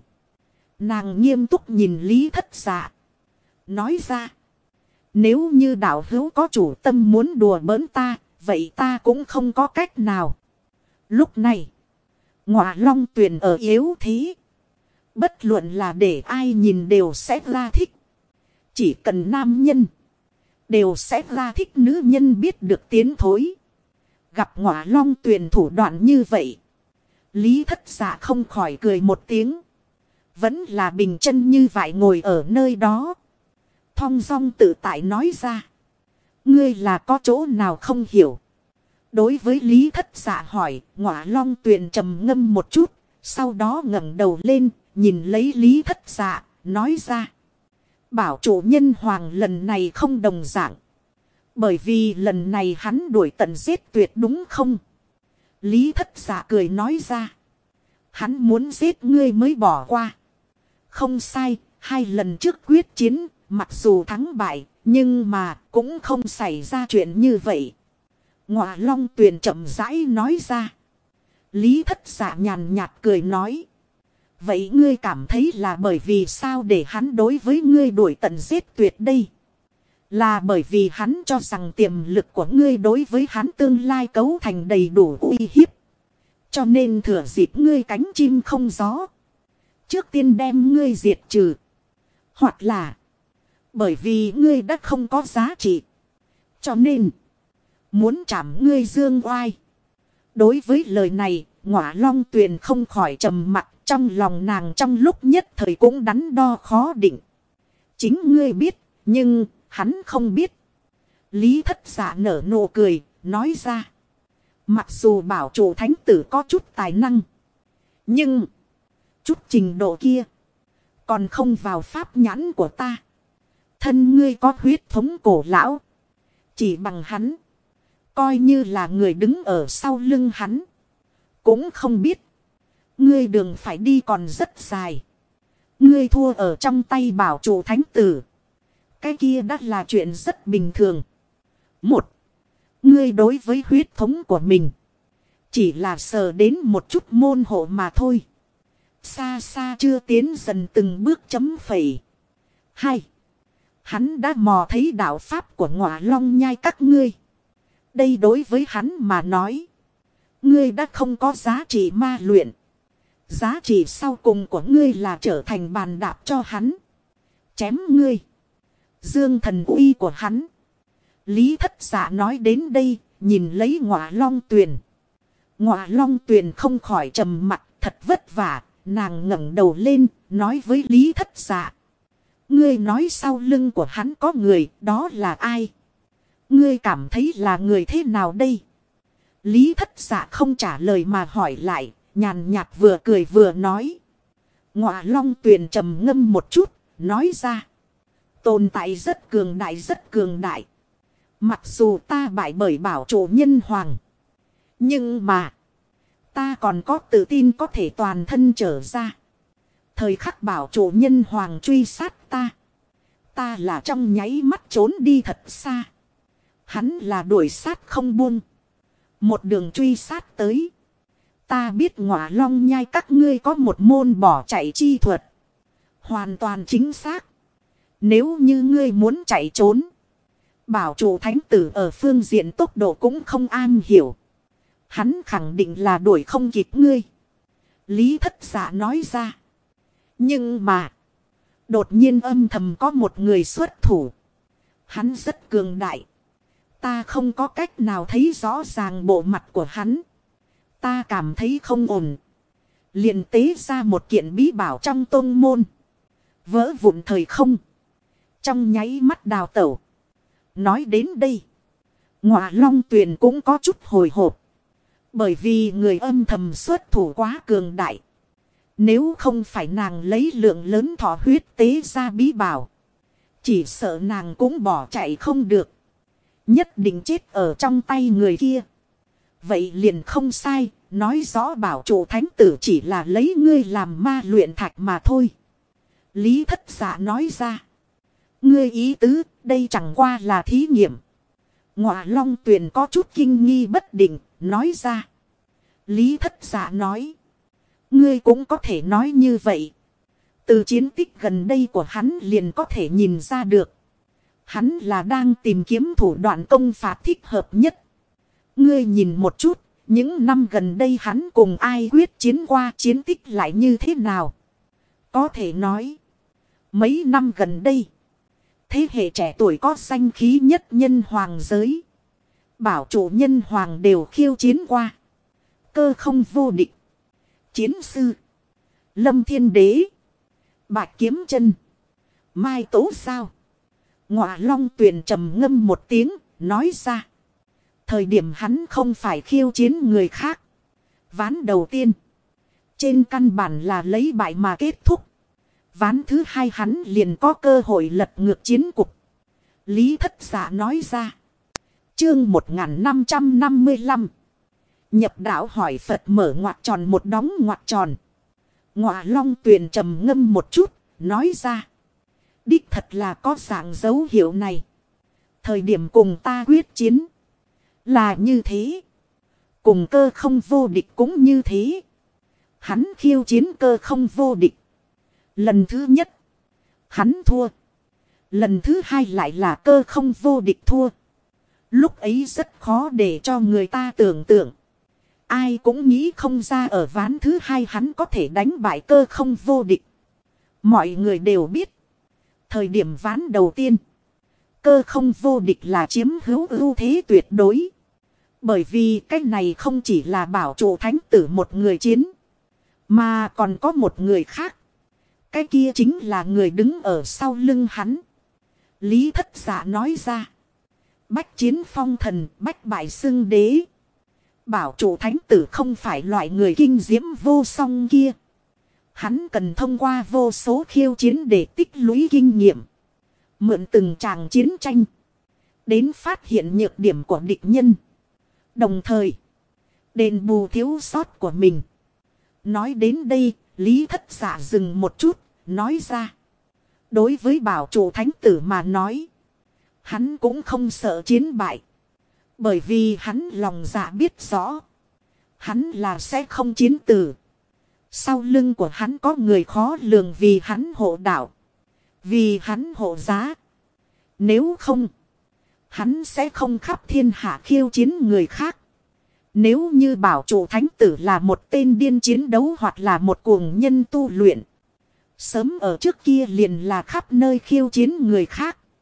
Nàng nghiêm túc nhìn Lý Thất Dạ, nói ra. Nếu như đạo hữu có chủ tâm muốn đùa bỡn ta, vậy ta cũng không có cách nào. Lúc này, Ngọa Long Tuyền ở yếu thế. Bất luận là để ai nhìn đều sẽ ra thích. Chỉ cần nam nhân, đều sẽ ra thích nữ nhân biết được tiến thối. Gặp Ngọa Long Tuyền thủ đoạn như vậy, Lý Thất Dạ không khỏi cười một tiếng. Vẫn là bình chân như vậy ngồi ở nơi đó, thong dong tự tại nói ra. Ngươi là có chỗ nào không hiểu? Đối với Lý Thất Dạ hỏi, Ngọa Long Tuyền trầm ngâm một chút, sau đó ngẩng đầu lên, nhìn lấy Lý Thất Dạ, nói ra. Bảo chủ nhân hoàng lần này không đồng dạng. Bởi vì lần này hắn đuổi tận giết tuyệt đúng không? Lý Thất Dạ cười nói ra. Hắn muốn giết ngươi mới bỏ qua. Không sai, 2 lần trước quyết chiến, mặc dù thắng bại, nhưng mà cũng không xảy ra chuyện như vậy. Ngọa Long Tuyền chậm rãi nói ra. Lý Thất Dạ nhàn nhạt cười nói. Vậy ngươi cảm thấy là bởi vì sao để hắn đối với ngươi đuổi tận giết tuyệt đây? Là bởi vì hắn cho rằng tiềm lực của ngươi đối với hắn tương lai cấu thành đầy đủ uy hiếp. Cho nên thừa dịp ngươi cánh chim không gió, trước tiên đem ngươi diệt trừ. Hoặc là bởi vì ngươi đã không có giá trị, cho nên muốn chạm ngươi dương oai. Đối với lời này, Ngọa Long Tuyền không khỏi trầm mặc. Trong lòng nàng trong lúc nhất thời cũng đắn đo khó định. Chính ngươi biết, nhưng hắn không biết. Lý Thất Dạ nở nụ cười, nói ra. Mặc dù bảo chủ thánh tử có chút tài năng, nhưng chút trình độ kia còn không vào pháp nhãn của ta. Thân ngươi có huyết thống cổ lão, chỉ bằng hắn, coi như là người đứng ở sau lưng hắn, cũng không biết ngươi đường phải đi còn rất dài. Ngươi thua ở trong tay bảo chủ thánh tử, cái kia đã là chuyện rất bình thường. Một, ngươi đối với huyết thống của mình chỉ là sờ đến một chút môn hộ mà thôi, xa xa chưa tiến dần từng bước chấm phẩy. 2, hắn đã mò thấy đạo pháp của Ngọa Long nhai các ngươi. Đây đối với hắn mà nói, ngươi đã không có giá trị ma luyện. Giá trị sau cùng của ngươi là trở thành bàn đạp cho hắn, chém ngươi. Dương thần uy của hắn. Lý Thất Dạ nói đến đây, nhìn lấy Ngọa Long Tuyền. Ngọa Long Tuyền không khỏi trầm mặt, thật vất vả. Nàng ngẩng đầu lên, nói với Lý Thất Dạ. Ngươi nói sau lưng của hắn có người, đó là ai? Ngươi cảm thấy là người thế nào đây? Lý Thất Dạ không trả lời mà hỏi lại, nhàn nhạt vừa cười vừa nói. Ngọa Long Tuyền trầm ngâm một chút, nói ra. Tồn tại rất cường đại, rất cường đại. Mặc dù ta bại bởi bảo chủ nhân hoàng. Nhưng mà, ta còn có tự tin có thể toàn thân trở ra. Thời khắc bảo chủ nhân hoàng truy sát ta. Ta là trong nháy mắt trốn đi thật xa. Hắn là đuổi sát không buông. Một đường truy sát tới. Ta biết Ngọa Long nhai các ngươi có một môn bỏ chạy chi thuật. Hoàn toàn chính xác. Nếu như ngươi muốn chạy trốn. Bảo chủ thánh tử ở phương diện tốc độ cũng không am hiểu. Hắn khẳng định là đuổi không kịp ngươi. Lý Thất Dạ nói ra. Nhưng mà. Đột nhiên âm thầm có một người xuất thủ. Hắn rất cường đại. Ta không có cách nào thấy rõ ràng bộ mặt của hắn. Ta cảm thấy không ổn. Liền tế ra một kiện bí bảo trong tôn môn. Vỡ vụn thời không. Trong nháy mắt đào tẩu. Nói đến đây. Ngọa Long Tuyền cũng có chút hồi hộp. Bởi vì người âm thầm xuất thủ quá cường đại. Nếu không phải nàng lấy lượng lớn thọ huyết tế ra bí bảo. Chỉ sợ nàng cũng bỏ chạy không được. Nhất định chết ở trong tay người kia. Vậy liền không sai. Nói rõ bảo chủ thánh tử chỉ là lấy ngươi làm ma luyện thạch mà thôi. Lý Thất Dạ nói ra. Ngươi ý tứ đây chẳng qua là thí nghiệm. Ngọa Long Tuyền có chút kinh nghi bất định. Nói ra. Lý Thất Dạ nói. Ngươi cũng có thể nói như vậy. Từ chiến tích gần đây của hắn liền có thể nhìn ra được. Hắn là đang tìm kiếm thủ đoạn công phạt thích hợp nhất. Ngươi nhìn một chút. Những năm gần đây hắn cùng ai quyết chiến qua chiến tích lại như thế nào? Có thể nói. Mấy năm gần đây. Thế hệ trẻ tuổi có danh khí nhất nhân hoàng giới. Bảo chủ nhân hoàng đều khiêu chiến qua. Cơ không vô địch. Chiến sư. Lâm Thiên Đế. Bạch Kiếm Chân. Mai Tố Sao. Ngọa Long Tuyền trầm ngâm một tiếng. Nói ra. Thời điểm hắn không phải khiêu chiến người khác. Ván đầu tiên. Trên căn bản là lấy bại mà kết thúc. Ván thứ hai hắn liền có cơ hội lật ngược chiến cục. Lý Thất Dạ nói ra. Chương 1555. Nhập đạo hỏi Phật mở ngoặc tròn một đóng ngoặc tròn. Ngọa Long Tuyền trầm ngâm một chút. Nói ra. Đích thật là có dạng dấu hiệu này. Thời điểm cùng ta quyết chiến. Là như thế. Cùng cơ không vô địch cũng như thế. Hắn khiêu chiến cơ không vô địch. Lần thứ nhất. Hắn thua. Lần thứ hai lại là cơ không vô địch thua. Lúc ấy rất khó để cho người ta tưởng tượng. Ai cũng nghĩ không ra ở ván thứ hai hắn có thể đánh bại cơ không vô địch. Mọi người đều biết. Thời điểm ván đầu tiên. Cơ không vô địch là chiếm hữu ưu thế tuyệt đối. Bởi vì cái này không chỉ là bảo chủ thánh tử một người chiến. Mà còn có một người khác. Cái kia chính là người đứng ở sau lưng hắn. Lý Thất Dạ nói ra. Bách chiến phong thần, bách bại xưng đế. Bảo chủ thánh tử không phải loại người kinh diễm vô song kia. Hắn cần thông qua vô số khiêu chiến để tích lũy kinh nghiệm. Mượn từng tràng chiến tranh. Đến phát hiện nhược điểm của địch nhân. Đồng thời, đền bù thiếu sót của mình. Nói đến đây, Lý Thất Dạ dừng một chút, nói ra. Đối với bảo chủ thánh tử mà nói. Hắn cũng không sợ chiến bại. Bởi vì hắn lòng dạ biết rõ. Hắn là sẽ không chiến tử. Sau lưng của hắn có người khó lường vì hắn hộ đạo. Vì hắn hộ giá. Nếu không, hắn sẽ không khắp thiên hạ khiêu chiến người khác. Nếu như bảo chủ thánh tử là một tên điên chiến đấu hoặc là một cuồng nhân tu luyện. Sớm ở trước kia liền là khắp nơi khiêu chiến người khác.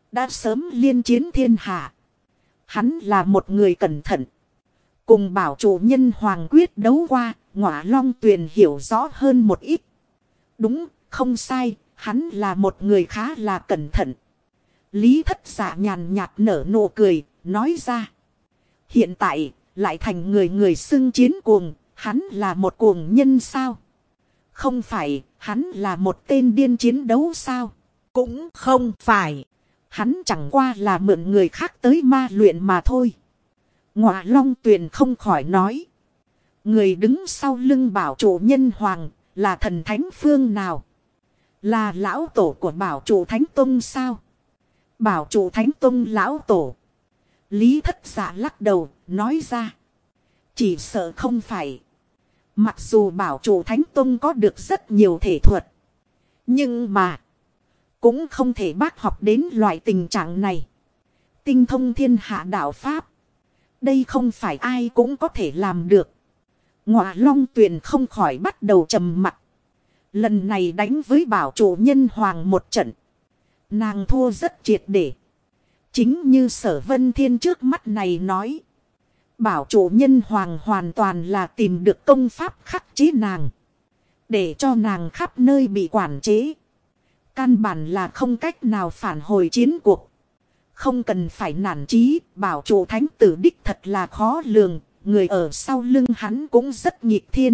đã sớm liên chiến thiên hạ. Hắn là một người cẩn thận. Cùng bảo chủ nhân hoàng quyết đấu qua, Ngọa Long Tuyền hiểu rõ hơn một ít. Đúng, không sai, hắn là một người khá là cẩn thận. Lý Thất Dạ nhàn nhạt nở nụ cười, nói ra. Hiện tại, lại thành người xưng chiến cuồng, hắn là một cuồng nhân sao? Không phải, hắn là một tên điên chiến đấu sao? Cũng không phải. Hắn chẳng qua là mượn người khác tới ma luyện mà thôi. Ngọa Long Tuyền không khỏi nói. Người đứng sau lưng bảo chủ nhân hoàng là thần thánh phương nào? Là lão tổ của bảo chủ Thánh Tông sao? Bảo chủ Thánh Tông lão tổ. Lý Thất Dạ lắc đầu, nói ra. Chỉ sợ không phải. Mặc dù bảo chủ Thánh Tông có được rất nhiều thể thuật. Nhưng mà. Cũng không thể bác học đến loại tình trạng này. Tinh thông thiên hạ đạo Pháp. Đây không phải ai cũng có thể làm được. Ngọa Long Tuyền không khỏi bắt đầu trầm mặc. Lần này đánh với bảo chủ nhân hoàng một trận. Nàng thua rất triệt để. Chính như Sở Vân Thiên trước mắt này nói. Bảo chủ nhân hoàng hoàn toàn là tìm được công pháp khắc chế nàng. Để cho nàng khắp nơi bị quản chế. Căn bản là không cách nào phản hồi chiến cuộc. Không cần phải nản chí, bảo chủ thánh tử đích thật là khó lường. Người ở sau lưng hắn cũng rất nghịch thiên.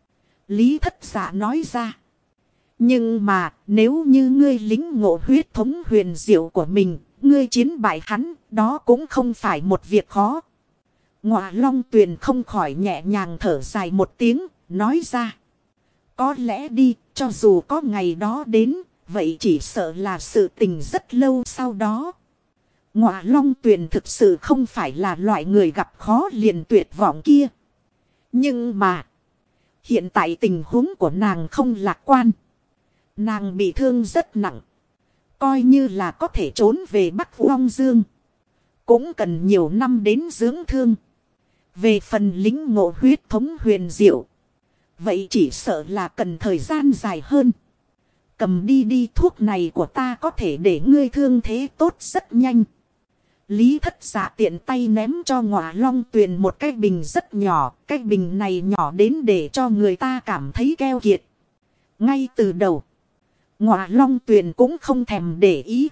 Lý Thất Dạ nói ra. Nhưng mà nếu như ngươi lính ngộ huyết thống huyền diệu của mình, ngươi chiến bại hắn, đó cũng không phải một việc khó. Ngọa Long Tuyền không khỏi nhẹ nhàng thở dài một tiếng, nói ra. Có lẽ đi, cho dù có ngày đó đến, vậy chỉ sợ là sự tình rất lâu sau đó. Ngọa Long Tuyền thực sự không phải là loại người gặp khó liền tuyệt vọng kia. Nhưng mà, hiện tại tình huống của nàng không lạc quan. Nàng bị thương rất nặng. Coi như là có thể trốn về Bắc Long Dương. Cũng cần nhiều năm đến dưỡng thương. Về phần lính ngộ huyết thống huyền diệu. Vậy chỉ sợ là cần thời gian dài hơn. Cầm đi thuốc này của ta có thể để ngươi thương thế tốt rất nhanh. Lý Thất Dạ tiện tay ném cho Ngọa Long Tuyền một cái bình rất nhỏ. Cái bình này nhỏ đến để cho người ta cảm thấy keo kiệt. Ngay từ đầu. Ngọa Long Tuyền cũng không thèm để ý.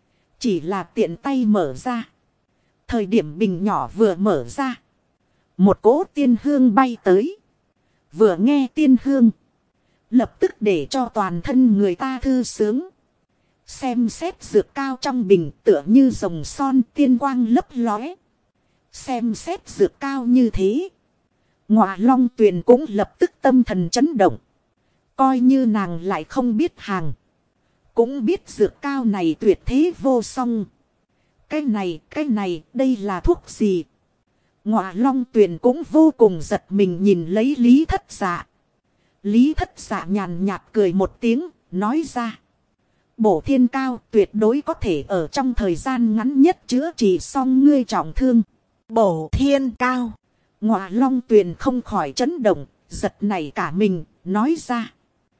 Chỉ là tiện tay mở ra. Thời điểm bình nhỏ vừa mở ra. Một cỗ tiên hương bay tới. Vừa nghe tiên hương. Lập tức để cho toàn thân người ta thư sướng. Xem xét dược cao trong bình tựa như rồng son tiên quang lấp lóe. Xem xét dược cao như thế. Ngọa Long Tuyền cũng lập tức tâm thần chấn động. Coi như nàng lại không biết hàng. Cũng biết dược cao này tuyệt thế vô song. Cái này, đây là thuốc gì? Ngọa Long Tuyền cũng vô cùng giật mình nhìn lấy Lý Thất Dạ. Lý Thất Dạ nhàn nhạt cười một tiếng, nói ra. Bổ thiên cao tuyệt đối có thể ở trong thời gian ngắn nhất chữa trị xong ngươi trọng thương. Bổ thiên cao. Ngọa Long Tuyền không khỏi chấn động, giật nảy cả mình, nói ra.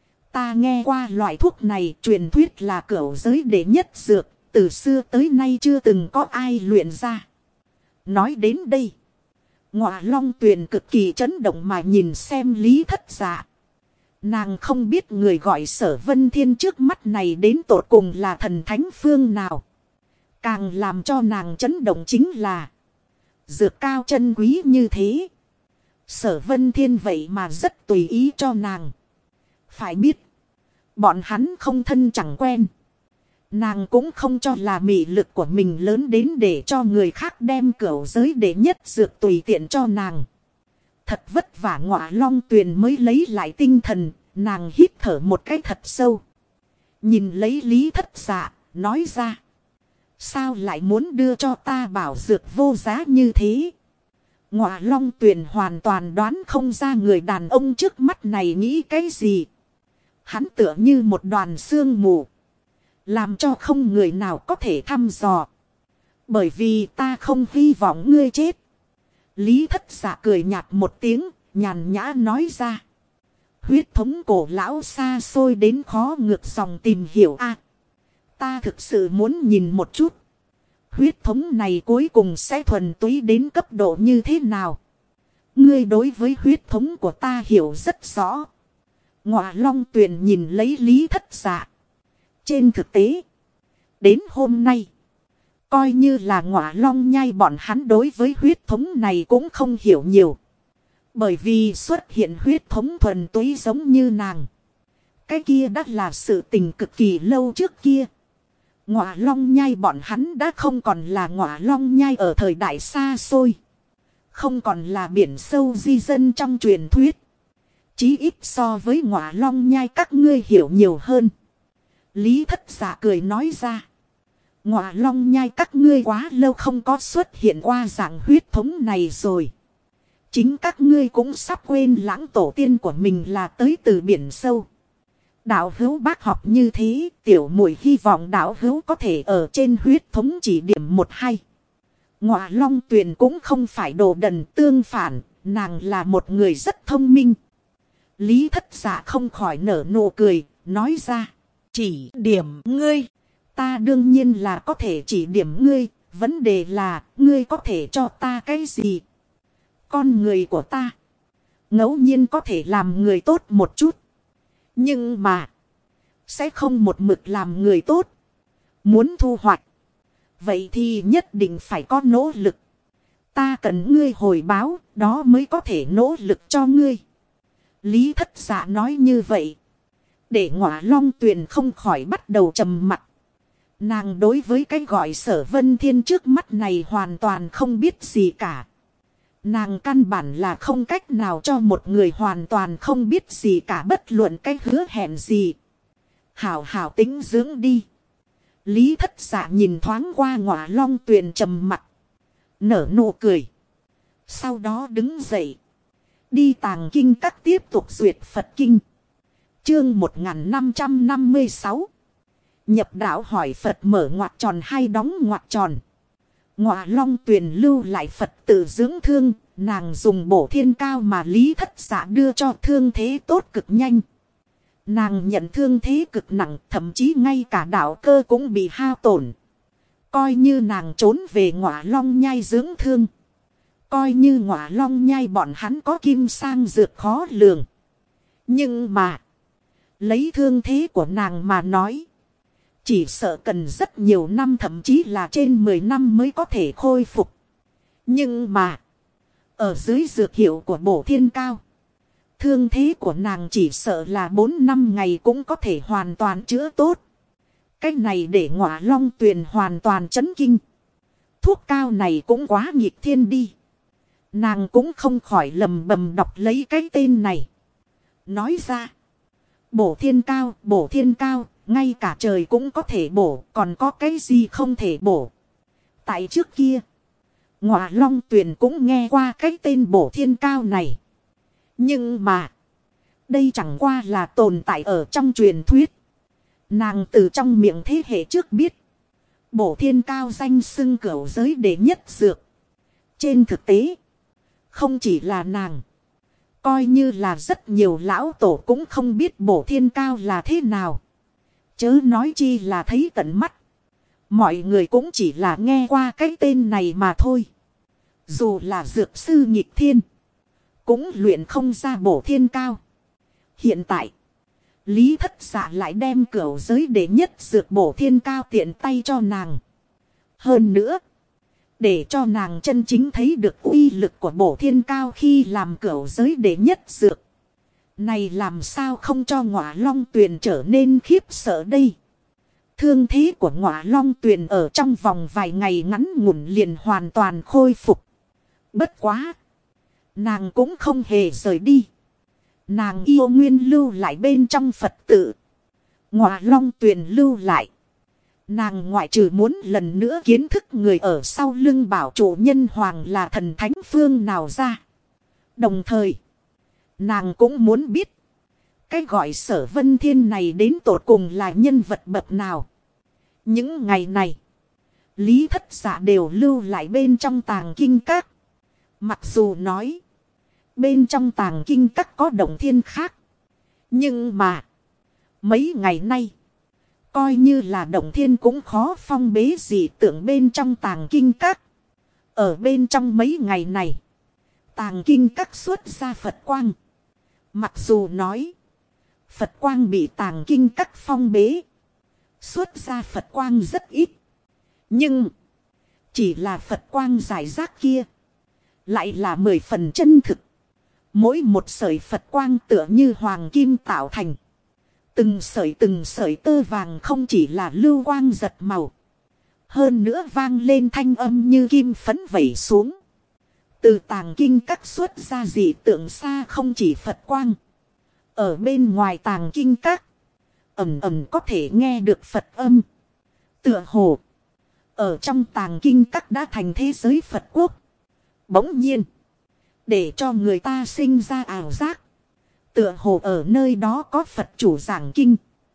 Ta nghe qua loại thuốc này truyền thuyết là cửu giới đệ nhất dược, từ xưa tới nay chưa từng có ai luyện ra. Nói đến đây. Ngọa Long Tuyền cực kỳ chấn động mà nhìn xem Lý Thất Dạ. Nàng không biết người gọi Sở Vân Thiên trước mắt này đến tột cùng là thần thánh phương nào. Càng làm cho nàng chấn động chính là dược cao chân quý như thế. Sở Vân Thiên vậy mà rất tùy ý cho nàng. Phải biết, bọn hắn không thân chẳng quen. Nàng cũng không cho là mị lực của mình lớn đến để cho người khác đem cửu giới đệ nhất dược tùy tiện cho nàng. Thật vất vả Ngọa Long Tuyền mới lấy lại tinh thần, nàng hít thở một cái thật sâu. Nhìn lấy Lý Thất Dạ, nói ra. Sao lại muốn đưa cho ta bảo dược vô giá như thế? Ngọa Long Tuyền hoàn toàn đoán không ra người đàn ông trước mắt này nghĩ cái gì. Hắn tựa như một đoàn sương mù. Làm cho không người nào có thể thăm dò. Bởi vì ta không hy vọng ngươi chết. Lý Thất Dạ cười nhạt một tiếng, nhàn nhã nói ra. Huyết thống cổ lão xa xôi đến khó ngược dòng tìm hiểu a. Ta thực sự muốn nhìn một chút. Huyết thống này cuối cùng sẽ thuần túy đến cấp độ như thế nào? Ngươi đối với huyết thống của ta hiểu rất rõ. Ngọa Long Tuyền nhìn lấy Lý Thất Dạ. Trên thực tế, đến hôm nay, coi như là Ngọa Long Nhai bọn hắn đối với huyết thống này cũng không hiểu nhiều. Bởi vì xuất hiện huyết thống thuần túy giống như nàng. Cái kia đã là sự tình cực kỳ lâu trước kia. Ngọa Long Nhai bọn hắn đã không còn là Ngọa Long Nhai ở thời đại xa xôi. Không còn là biển sâu di dân trong truyền thuyết. Chí ít so với Ngọa Long Nhai các ngươi hiểu nhiều hơn. Lý Thất Dạ cười nói ra. Ngọa Long Nhai các ngươi quá lâu không có xuất hiện qua dạng huyết thống này rồi. Chính các ngươi cũng sắp quên lãng tổ tiên của mình là tới từ biển sâu. Đạo hữu bác học như thế, tiểu muội hy vọng đạo hữu có thể ở trên huyết thống chỉ điểm 1-2. Ngọa Long Tuyền cũng không phải đồ đần, tương phản, nàng là một người rất thông minh. Lý Thất Dạ không khỏi nở nụ cười, nói ra. Chỉ điểm ngươi. Ta đương nhiên là có thể chỉ điểm ngươi, vấn đề là ngươi có thể cho ta cái gì? Con người của ta ngẫu nhiên có thể làm người tốt một chút. Nhưng mà sẽ không một mực làm người tốt. Muốn thu hoạch, vậy thì nhất định phải có nỗ lực. Ta cần ngươi hồi báo, đó mới có thể nỗ lực cho ngươi. Lý Thất Dạ nói như vậy, để Ngọa Long Tuyền không khỏi bắt đầu trầm mặc. Nàng đối với cái gọi Sở Vân Thiên trước mắt này hoàn toàn không biết gì cả. Nàng căn bản là không cách nào cho một người hoàn toàn không biết gì cả bất luận cái hứa hẹn gì. Hảo hảo tính dưỡng đi. Lý Thất Dạ nhìn thoáng qua Ngọa Long Tuyền trầm mặc, nở nụ cười. Sau đó đứng dậy, đi Tàng Kinh Các tiếp tục duyệt Phật Kinh. Chương 1556. Nhập đạo hỏi Phật mở ngoặc tròn hay đóng ngoặc tròn. Ngọa Long Tuyền lưu lại Phật tự dưỡng thương. Nàng dùng bổ thiên cao mà Lý Thất Dạ đưa cho thương thế tốt cực nhanh. Nàng nhận thương thế cực nặng, thậm chí ngay cả đạo cơ cũng bị hao tổn. Coi như nàng trốn về Ngọa Long Nhai dưỡng thương. Coi như Ngọa Long Nhai bọn hắn có kim sang dược khó lường. Nhưng mà lấy thương thế của nàng mà nói, chỉ sợ cần rất nhiều năm, thậm chí là trên 10 năm mới có thể khôi phục. Nhưng mà ở dưới dược hiệu của bổ thiên cao, thương thế của nàng chỉ sợ là 4-5 ngày cũng có thể hoàn toàn chữa tốt. Cái này để Ngọa Long Tuyền hoàn toàn chấn kinh. Thuốc cao này cũng quá nghịch thiên đi. Nàng cũng không khỏi lầm bầm đọc lấy cái tên này. Nói ra, bổ thiên cao, ngay cả trời cũng có thể bổ, còn có cái gì không thể bổ. Tại trước kia, Ngọa Long Tuyền cũng nghe qua cái tên bổ thiên cao này. Nhưng mà đây chẳng qua là tồn tại ở trong truyền thuyết. Nàng từ trong miệng thế hệ trước biết, bổ thiên cao danh xưng cửu giới đệ nhất dược. Trên thực tế, không chỉ là nàng, coi như là rất nhiều lão tổ cũng không biết bổ thiên cao là thế nào. Chớ nói chi là thấy tận mắt. Mọi người cũng chỉ là nghe qua cái tên này mà thôi. Dù là dược sư nghịch thiên, cũng luyện không ra bổ thiên cao. Hiện tại, Lý Thất Dạ lại đem cửu giới đệ nhất dược bổ thiên cao tiện tay cho nàng. Hơn nữa, để cho nàng chân chính thấy được uy lực của bổ thiên cao khi làm cửu giới đệ nhất dược. Này làm sao không cho Ngọa Long Tuyền trở nên khiếp sợ đây. Thương thế của Ngọa Long Tuyền ở trong vòng vài ngày ngắn ngủn liền hoàn toàn khôi phục. Bất quá, nàng cũng không hề rời đi. Nàng yêu nguyên lưu lại bên trong Phật tự. Ngọa Long Tuyền lưu lại. Nàng ngoại trừ muốn lần nữa kiến thức người ở sau lưng bảo chủ nhân hoàng là thần thánh phương nào ra. Đồng thời, nàng cũng muốn biết, cái gọi Sở Vân Thiên này đến tột cùng là nhân vật bậc nào. Những ngày này, Lý Thất Dạ đều lưu lại bên trong Tàng Kinh Các. Mặc dù nói, bên trong Tàng Kinh Các có động thiên khác. Nhưng mà, mấy ngày nay, Coi như là động thiên cũng khó phong bế dị tượng bên trong tàng kinh các. Ở bên trong mấy ngày này, tàng kinh các xuất ra Phật quang. Mặc dù nói, Phật quang bị tàng kinh các phong bế, xuất ra Phật quang rất ít. Nhưng, chỉ là Phật quang giải rác kia, lại là 10 phần chân thực. Mỗi một sợi Phật quang tựa như hoàng kim tạo thành. Từng sợi tơ vàng không chỉ là lưu quang giật màu. Hơn nữa vang lên thanh âm như kim phấn vẩy xuống. Từ tàng kinh các xuất ra dị tượng xa không chỉ Phật quang. Ở bên ngoài tàng kinh các, ầm ầm có thể nghe được Phật âm. Tựa hồ, ở trong tàng kinh các đã thành thế giới Phật quốc. Bỗng nhiên, để cho người ta sinh ra ảo giác. Tựa hồ ở nơi đó có Phật chủ giảng kinh.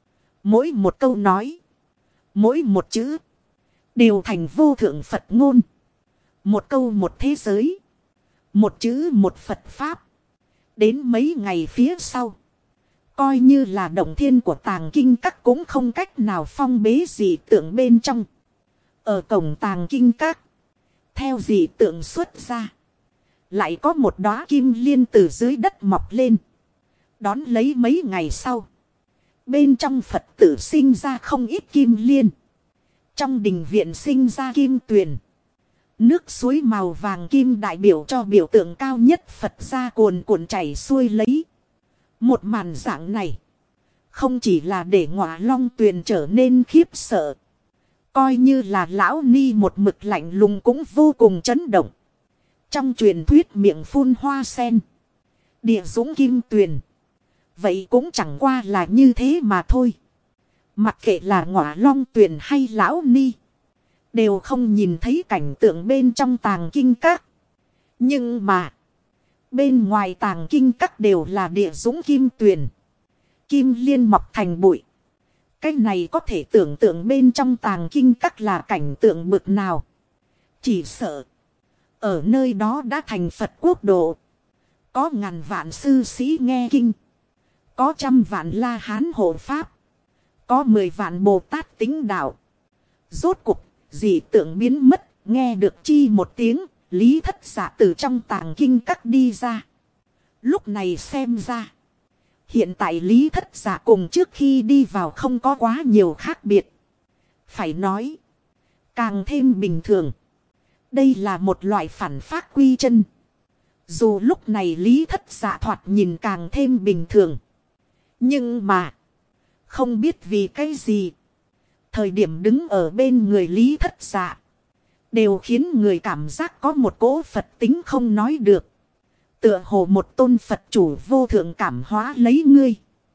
Mỗi một câu nói, mỗi một chữ, đều thành vô thượng Phật ngôn. Một câu một thế giới, một chữ một Phật pháp. Đến mấy ngày phía sau, coi như là động thiên của tàng kinh các cũng không cách nào phong bế dị tượng bên trong. Ở cổng tàng kinh các, theo dị tượng xuất ra, lại có một đóa kim liên từ dưới đất mọc lên. Đón lấy mấy ngày sau, bên trong Phật tử sinh ra không ít kim liên. Trong đình viện sinh ra kim tuyền. Nước suối màu vàng kim đại biểu cho biểu tượng cao nhất Phật ra cuồn cuộn chảy xuôi lấy. Một màn dạng này, không chỉ là để Ngọa Long Tuyền trở nên khiếp sợ. Coi như là lão ni một mực lạnh lùng cũng vô cùng chấn động. Trong truyền thuyết miệng phun hoa sen, địa dũng kim tuyền. Vậy cũng chẳng qua là như thế mà thôi. Mặc kệ là Ngọa Long Tuyền hay lão ni, đều không nhìn thấy cảnh tượng bên trong tàng kinh các. Nhưng mà, bên ngoài tàng kinh các đều là địa dũng kim tuyền. Kim liên mọc thành bụi. Cái này có thể tưởng tượng bên trong tàng kinh các là cảnh tượng bực nào. Chỉ sợ, ở nơi đó đã thành Phật quốc độ. Có ngàn vạn sư sĩ nghe kinh. Có trăm vạn La Hán hộ pháp. Có 10 vạn Bồ Tát tính đạo. Rốt cục, dị tượng biến mất, nghe được chi một tiếng, Lý Thất Dạ từ trong tàng kinh các đi ra. Lúc này xem ra, hiện tại Lý Thất Dạ cùng trước khi đi vào không có quá nhiều khác biệt. Phải nói, càng thêm bình thường. Đây là một loại phản phát quy chân. Dù lúc này Lý Thất Dạ thoạt nhìn càng thêm bình thường. Nhưng mà, không biết vì cái gì, thời điểm đứng ở bên người Lý Thất Dạ, đều khiến người cảm giác có một cỗ Phật tính không nói được. Tựa hồ một tôn Phật chủ vô thượng cảm hóa lấy ngươi.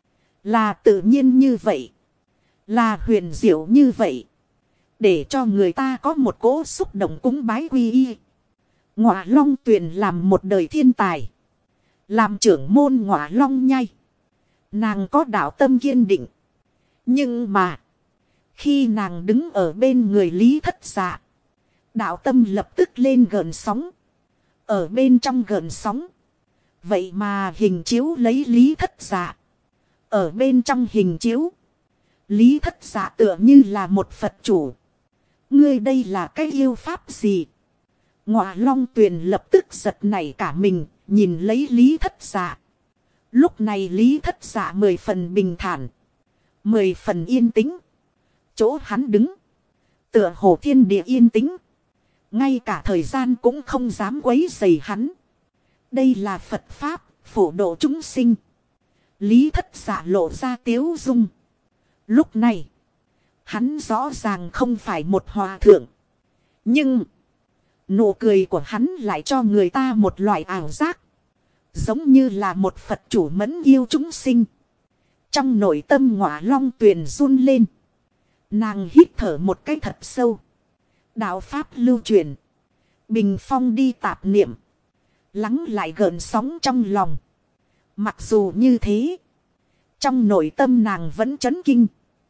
Là tự nhiên như vậy. Là huyền diệu như vậy. Để cho người ta có một cỗ xúc động cúng bái quy y. Ngọa Long Tuyền làm một đời thiên tài. Làm trưởng môn Ngọa Long nhai. Nàng có đạo tâm kiên định. Nhưng mà, khi nàng đứng ở bên người Lý Thất Dạ, đạo tâm lập tức lên gợn sóng. Ở bên trong gợn sóng, vậy mà hình chiếu lấy Lý Thất Dạ. Ở bên trong hình chiếu, Lý Thất Dạ tựa như là một Phật chủ. Ngươi đây là cái yêu pháp gì? Ngọa Long Tuyền lập tức giật nảy cả mình, nhìn lấy Lý Thất Dạ. Lúc này Lý Thất Dạ 10 phần bình thản, 10 phần yên tĩnh. Chỗ hắn đứng, tựa hồ thiên địa yên tĩnh. Ngay cả thời gian cũng không dám quấy rầy hắn. Đây là Phật Pháp, phổ độ chúng sinh. Lý Thất Dạ lộ ra tiếu dung. Lúc này, hắn rõ ràng không phải một hòa thượng. Nhưng, nụ cười của hắn lại cho người ta một loại ảo giác. Giống như là một Phật chủ mẫn yêu chúng sinh. Trong nội tâm Ngọa Long Tuyền run lên. Nàng hít thở một cái thật sâu. Đạo Pháp lưu truyền. Bình phong đi tạp niệm. Lắng lại gợn sóng trong lòng. Mặc dù như thế, trong nội tâm nàng vẫn chấn kinh.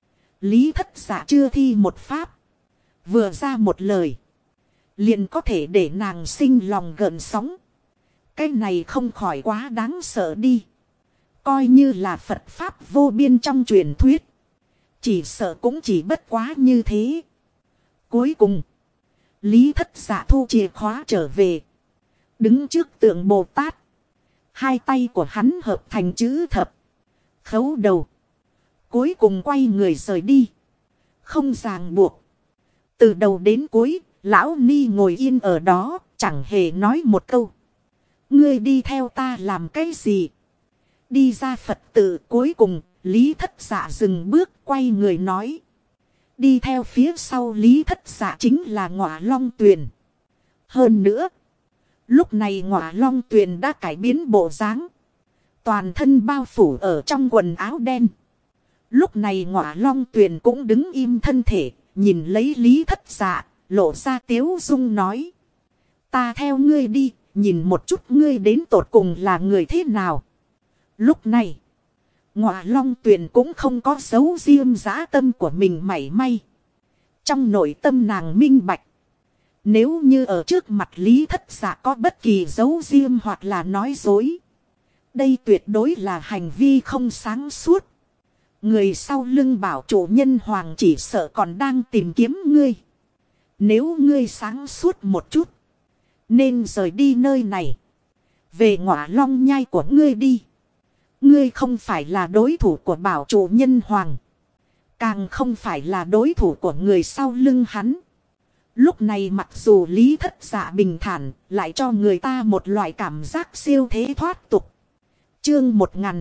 Lý Thất Dạ chưa thi một pháp, vừa ra một lời, liền có thể để nàng sinh lòng gợn sóng. Cái này không khỏi quá đáng sợ đi. Coi như là Phật Pháp vô biên trong truyền thuyết, Chỉ sợ cũng chỉ bất quá như thế. Cuối cùng, Lý Thất Dạ thu chìa khóa trở về. Đứng trước tượng Bồ Tát. Hai tay của hắn hợp thành chữ thập. Khấu đầu. Cuối cùng quay người rời đi. Không ràng buộc. Từ đầu đến cuối, lão ni ngồi yên ở đó, chẳng hề nói một câu. Ngươi đi theo ta làm cái gì? Đi ra Phật tự. Cuối cùng, Lý Thất Dạ dừng bước quay người nói. Đi theo phía sau Lý Thất Dạ chính là Ngọa Long Tuyền. Hơn nữa, lúc này Ngọa Long Tuyền đã cải biến bộ dáng. Toàn thân bao phủ ở trong quần áo đen. Lúc này Ngọa Long Tuyền cũng đứng im thân thể, nhìn lấy Lý Thất Dạ, lộ ra tiếu dung nói. Ta theo ngươi đi, nhìn một chút ngươi đến tột cùng là người thế nào. Lúc này, Ngọa Long Tuyền cũng không có dấu riêng dã tâm của mình mảy may. Trong nội tâm nàng minh bạch. Nếu như ở trước mặt Lý Thất Dạ có bất kỳ dấu riêng hoặc là nói dối. Đây tuyệt đối là hành vi không sáng suốt. Người sau lưng bảo chủ nhân hoàng chỉ sợ còn đang tìm kiếm ngươi. Nếu ngươi sáng suốt một chút, nên rời đi nơi này. Về Ngọa Long nhai của ngươi đi. Ngươi không phải là đối thủ của bảo chủ nhân hoàng. Càng không phải là đối thủ của người sau lưng hắn. Lúc này mặc dù Lý Thất Dạ bình thản, lại cho người ta một loại cảm giác siêu thế thoát tục. Chương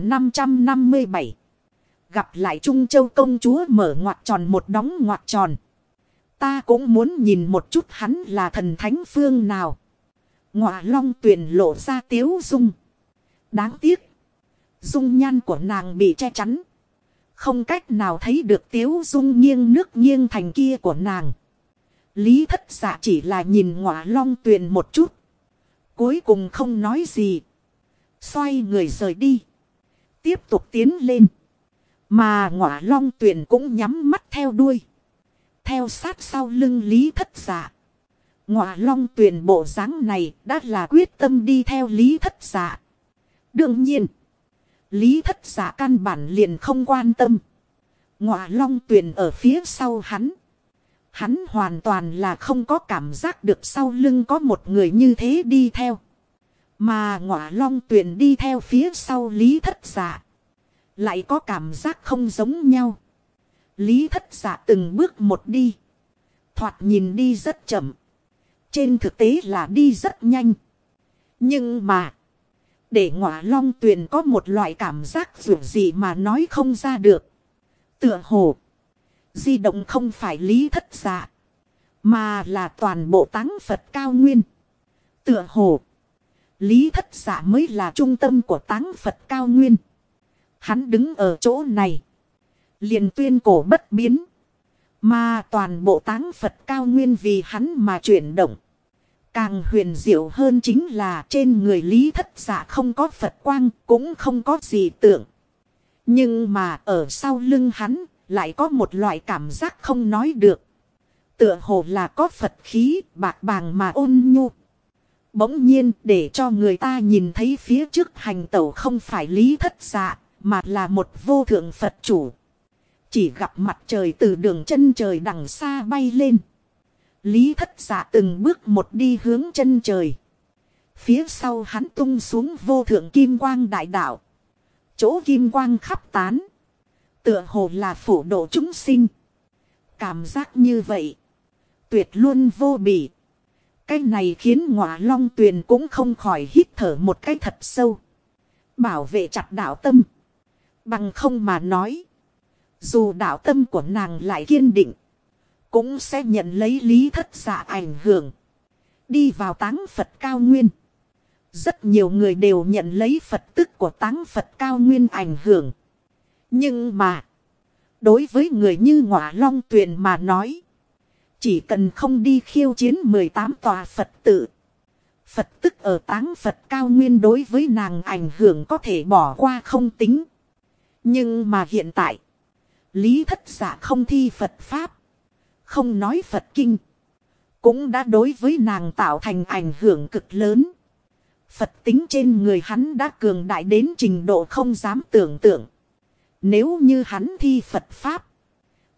1557. Gặp lại Trung Châu công chúa mở ngoặc tròn một đóng ngoặc tròn. Ta cũng muốn nhìn một chút hắn là thần thánh phương nào. Ngọa Long Tuyền lộ ra tiếu dung. Đáng tiếc, dung nhan của nàng bị che chắn. Không cách nào thấy được tiếu dung nghiêng nước nghiêng thành kia của nàng. Lý Thất Dạ chỉ là nhìn Ngọa Long Tuyền một chút. Cuối cùng không nói gì. Xoay người rời đi. Tiếp tục tiến lên. Mà Ngọa Long Tuyền cũng nhắm mắt theo đuôi. Theo sát sau lưng Lý Thất Dạ. Ngọa Long Tuyền bộ dáng này đã là quyết tâm đi theo Lý Thất Dạ. Đương nhiên, Lý Thất Dạ căn bản liền không quan tâm. Ngọa Long Tuyền ở phía sau hắn. Hắn hoàn toàn là không có cảm giác được sau lưng có một người như thế đi theo. Mà Ngọa Long Tuyền đi theo phía sau Lý Thất Dạ. Lại có cảm giác không giống nhau. Lý Thất Dạ từng bước một đi. Thoạt nhìn đi rất chậm. Trên thực tế là đi rất nhanh. Nhưng mà, để Ngọa Long Tuyền có một loại cảm giác dù gì mà nói không ra được. Tựa hồ, di động không phải Lý Thất Dạ, mà là toàn bộ Táng Phật cao nguyên. Tựa hồ, Lý Thất Dạ mới là trung tâm của Táng Phật cao nguyên. Hắn đứng ở chỗ này, liền tuyên cổ bất biến. Mà toàn bộ Táng Phật cao nguyên vì hắn mà chuyển động. Càng huyền diệu hơn chính là trên người Lý Thất Dạ không có Phật quang, cũng không có gì tượng. Nhưng mà ở sau lưng hắn lại có một loại cảm giác không nói được. Tựa hồ là có Phật khí bạc bàng mà ôn nhu. Bỗng nhiên để cho người ta nhìn thấy phía trước hành tẩu không phải Lý Thất Dạ, mà là một vô thượng Phật chủ. Chỉ gặp mặt trời từ đường chân trời đằng xa bay lên. Lý Thất Dạ từng bước một đi hướng chân trời. Phía sau hắn tung xuống vô thượng kim quang đại đạo. Chỗ kim quang khắp tán. Tựa hồ là phổ độ chúng sinh. Cảm giác như vậy, tuyệt luôn vô bỉ. Cái này khiến Ngọa Long Tuyền cũng không khỏi hít thở một cái thật sâu. Bảo vệ chặt đạo tâm. Bằng không mà nói, dù đạo tâm của nàng lại kiên định, cũng sẽ nhận lấy Lý Thất Dạ ảnh hưởng. Đi vào Táng Phật cao nguyên. Rất nhiều người đều nhận lấy Phật tức của Táng Phật cao nguyên ảnh hưởng. Nhưng mà, đối với người như Ngọa Long Tuyền mà nói, chỉ cần không đi khiêu chiến 18 tòa Phật tự, Phật tức ở Táng Phật cao nguyên đối với nàng ảnh hưởng có thể bỏ qua không tính. Nhưng mà hiện tại, Lý Thất Dạ không thi Phật Pháp, không nói Phật Kinh, cũng đã đối với nàng tạo thành ảnh hưởng cực lớn. Phật tính trên người hắn đã cường đại đến trình độ không dám tưởng tượng. Nếu như hắn thi Phật Pháp,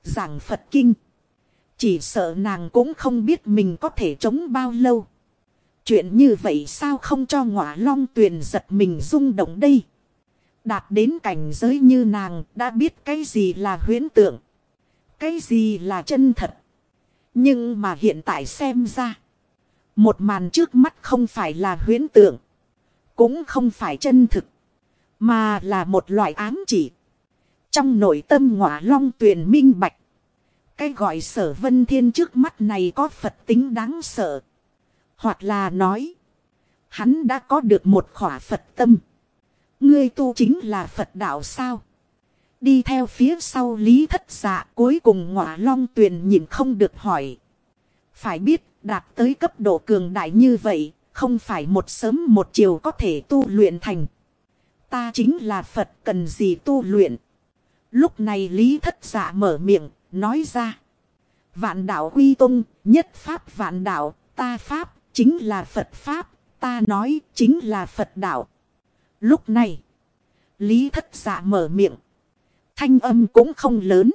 Giảng Phật kinh. Chỉ sợ nàng cũng không biết mình có thể chống bao lâu. Chuyện như vậy sao không cho Ngọa Long Tuyền giật mình rung động đây. Đạt đến cảnh giới như nàng đã biết cái gì là huyễn tượng. Cái gì là chân thật. Nhưng mà hiện tại xem ra. Một màn trước mắt không phải là huyễn tượng. Cũng không phải chân thực. Mà là một loại ám chỉ. Trong nội tâm Ngọa Long Tuyền minh bạch. Cái gọi Sở Vân Thiên trước mắt này có Phật tính đáng sợ. Hoặc là nói. Hắn đã có được một khỏa Phật tâm. Ngươi tu chính là Phật đạo sao? Đi theo phía sau Lý Thất Dạ cuối cùng Ngọa Long Tuyền nhìn không được hỏi. Phải biết đạt tới cấp độ cường đại như vậy. Không phải một sớm một chiều có thể tu luyện thành. Ta chính là Phật cần gì tu luyện. Lúc này Lý Thất Dạ mở miệng nói ra. Vạn đạo quy tông, nhất pháp vạn đạo, ta pháp chính là Phật pháp, ta nói chính là Phật đạo. Lúc này Lý Thất Dạ mở miệng. Thanh âm cũng không lớn.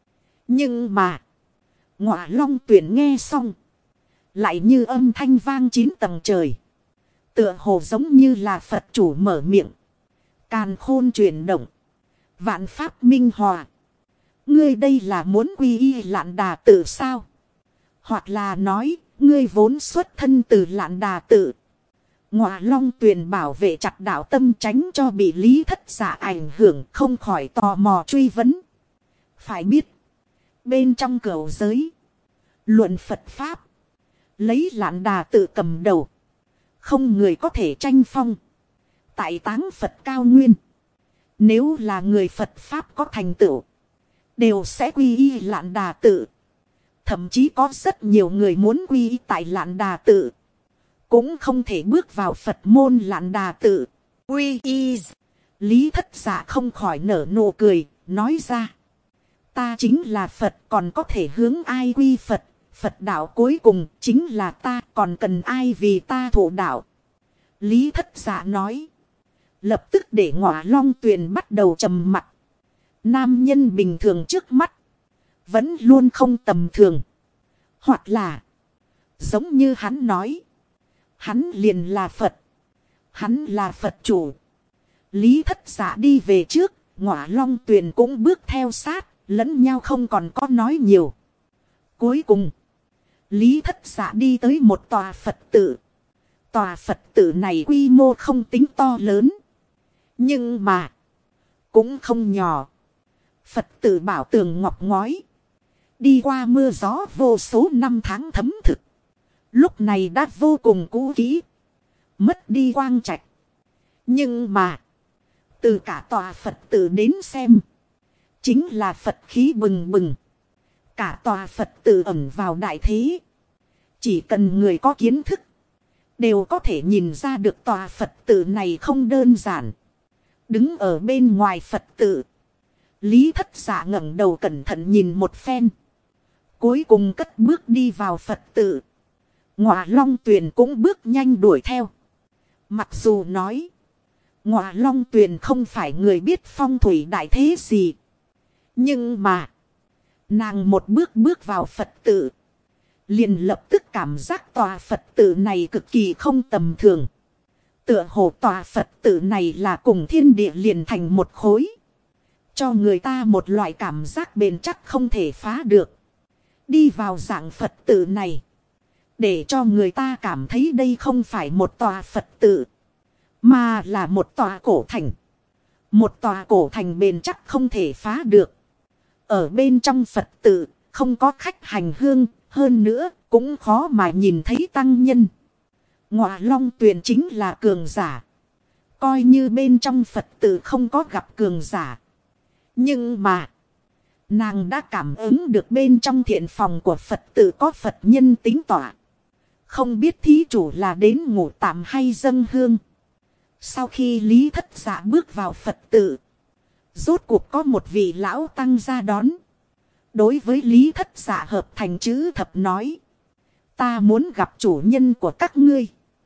Nhưng mà Ngọa Long Tuyền nghe xong. Lại như âm thanh vang 9 tầng trời. Tựa hồ giống như là Phật chủ mở miệng. Càn khôn chuyển động. Vạn pháp minh hòa. Ngươi đây là muốn quy y Lạn Đà Tự sao? Hoặc là nói, ngươi vốn xuất thân từ Lạn Đà Tự. Ngọa Long Tuyền bảo vệ chặt đạo tâm tránh cho bị Lý Thất Dạ ảnh hưởng không khỏi tò mò truy vấn. Phải biết, bên trong cửu giới, luận Phật Pháp, lấy Lạn Đà Tự cầm đầu. Không người có thể tranh phong. Tại táng Phật cao nguyên. Nếu là người Phật Pháp có thành tựu. Đều sẽ quy y Lạn Đà Tự. Thậm chí có rất nhiều người muốn quy y tại Lạn Đà Tự. Cũng không thể bước vào Phật môn Lạn Đà Tự. Quy y. Lý Thất Dạ không khỏi nở nụ cười. Nói ra. Ta chính là Phật còn có thể hướng ai quy Phật. Phật đạo cuối cùng chính là ta còn cần ai vì ta thụ đạo. Lý Thất Dạ nói. Lập tức để Ngọa Long Tuyền bắt đầu trầm mặc. Nam nhân bình thường trước mắt. Vẫn luôn không tầm thường. Hoặc là. Giống như hắn nói. Hắn liền là Phật. Hắn là Phật chủ. Lý Thất Dạ đi về trước. Ngọa Long Tuyền cũng bước theo sát. Lẫn nhau không còn có nói nhiều. Cuối cùng. Lý Thất Dạ đi tới một tòa Phật tự. Tòa Phật tự này quy mô không tính to lớn. Nhưng mà. Cũng không nhỏ. Phật tự bảo tường ngọc ngói. Đi qua mưa gió vô số năm tháng thấm thực. Lúc này đã vô cùng cũ kỹ. Mất đi quang trạch. Nhưng mà. Từ cả tòa Phật tự đến xem. Chính là Phật khí bừng bừng. Cả tòa Phật tự ẩn vào đại thế. Chỉ cần người có kiến thức. Đều có thể nhìn ra được tòa Phật tự này không đơn giản. Đứng ở bên ngoài Phật tự. Lý Thất Dạ ngẩng đầu cẩn thận nhìn một phen. Cuối cùng cất bước đi vào Phật tự. Ngọa Long Tuyền cũng bước nhanh đuổi theo. Mặc dù nói. Ngọa Long Tuyền không phải người biết phong thủy đại thế gì. Nhưng mà. Nàng một bước bước vào Phật tự. Liền lập tức cảm giác tòa Phật tự này cực kỳ không tầm thường. Tựa hồ tòa Phật tự này là cùng thiên địa liền thành một khối. Cho người ta một loại cảm giác bền chắc không thể phá được. Đi vào dạng Phật tự này. Để cho người ta cảm thấy đây không phải một tòa Phật tự. Mà là một tòa cổ thành. Một tòa cổ thành bền chắc không thể phá được. Ở bên trong Phật tự không có khách hành hương. Hơn nữa cũng khó mà nhìn thấy tăng nhân. Ngọa Long Tuyền chính là cường giả. Coi như bên trong Phật tự không có gặp cường giả. Nhưng mà. Nàng đã cảm ứng được bên trong thiện phòng của Phật tự có Phật nhân tính tọa. Không biết thí chủ là đến ngủ tạm hay dâng hương. Sau khi Lý Thất Dạ bước vào Phật tự. Rốt cuộc có một vị lão tăng ra đón. Đối với Lý Thất Dạ hợp thành chữ thập nói. Ta muốn gặp chủ nhân của các ngươi.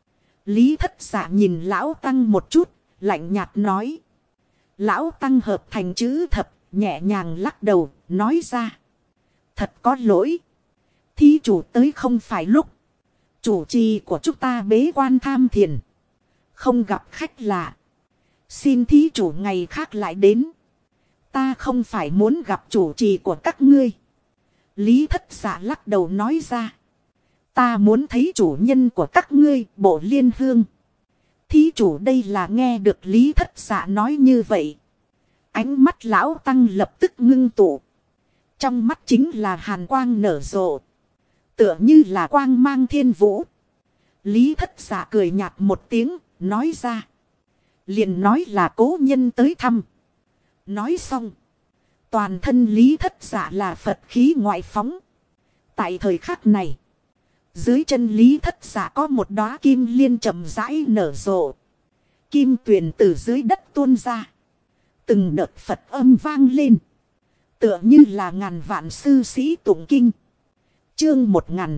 Lý Thất Dạ nhìn lão tăng một chút. Lạnh nhạt nói. Lão tăng hợp thành chữ thập. Nhẹ nhàng lắc đầu nói ra. Thật có lỗi. Thí chủ tới không phải lúc. Chủ trì của chúng ta bế quan tham thiền. Không gặp khách lạ. Xin thí chủ ngày khác lại đến. Ta không phải muốn gặp chủ trì của các ngươi. Lý Thất Dạ lắc đầu nói ra. Ta muốn thấy chủ nhân của các ngươi, Bộ Liên Hương. Thí chủ đây là nghe được Lý Thất Dạ nói như vậy. Ánh mắt lão tăng lập tức ngưng tụ. Trong mắt chính là hàn quang nở rộ. Tựa như là quang mang thiên vũ. Lý Thất Dạ cười nhạt một tiếng, nói ra. Liền nói là cố nhân tới thăm. Nói xong. Toàn thân Lý Thất Dạ là Phật khí ngoại phóng. Tại thời khắc này. Dưới chân Lý Thất Dạ có một đóa kim liên chậm rãi nở rộ. Kim tuyền từ dưới đất tuôn ra. Từng đợt Phật âm vang lên. Tựa như là ngàn vạn sư sĩ tụng kinh. Chương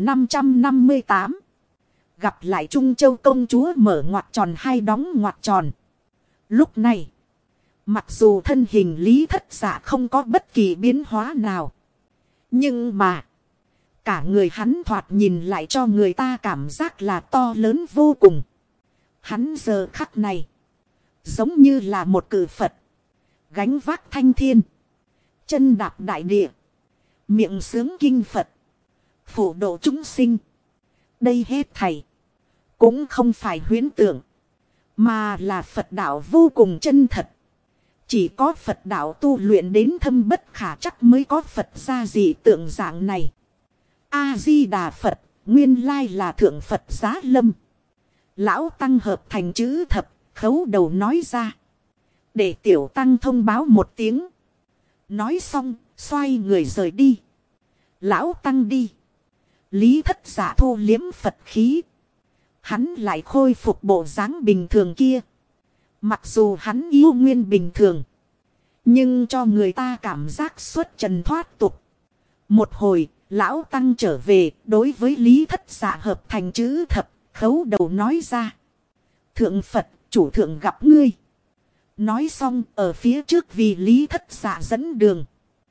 1558. Gặp lại Trung Châu công chúa mở ngoặc tròn hay đóng ngoặc tròn. Lúc này. Mặc dù thân hình Lý Thất Dạ không có bất kỳ biến hóa nào. Nhưng mà. Cả người hắn thoạt nhìn lại cho người ta cảm giác là to lớn vô cùng. Hắn giờ khắc này. Giống như là một cự Phật. Gánh vác thanh thiên. Chân đạp đại địa. Miệng sướng kinh Phật. Phổ độ chúng sinh. Đây hết thảy. Cũng không phải huyễn tưởng. Mà là Phật đạo vô cùng chân thật. Chỉ có Phật đạo tu luyện đến thâm bất khả chắc mới có Phật ra dị tượng dạng này. A-di-đà Phật, nguyên lai là thượng Phật giá lâm. Lão tăng hợp thành chữ thập, khấu đầu nói ra. Để tiểu tăng thông báo một tiếng. Nói xong, xoay người rời đi. Lão tăng đi. Lý Thất Dạ thu liếm Phật khí. Hắn lại khôi phục bộ dáng bình thường kia. Mặc dù hắn yêu nguyên bình thường. Nhưng cho người ta cảm giác xuất trần thoát tục. Một hồi, lão tăng trở về đối với Lý Thất Dạ hợp thành chữ thập, khấu đầu nói ra. Thượng Phật, chủ thượng gặp ngươi. Nói xong ở phía trước vì Lý Thất Dạ dẫn đường.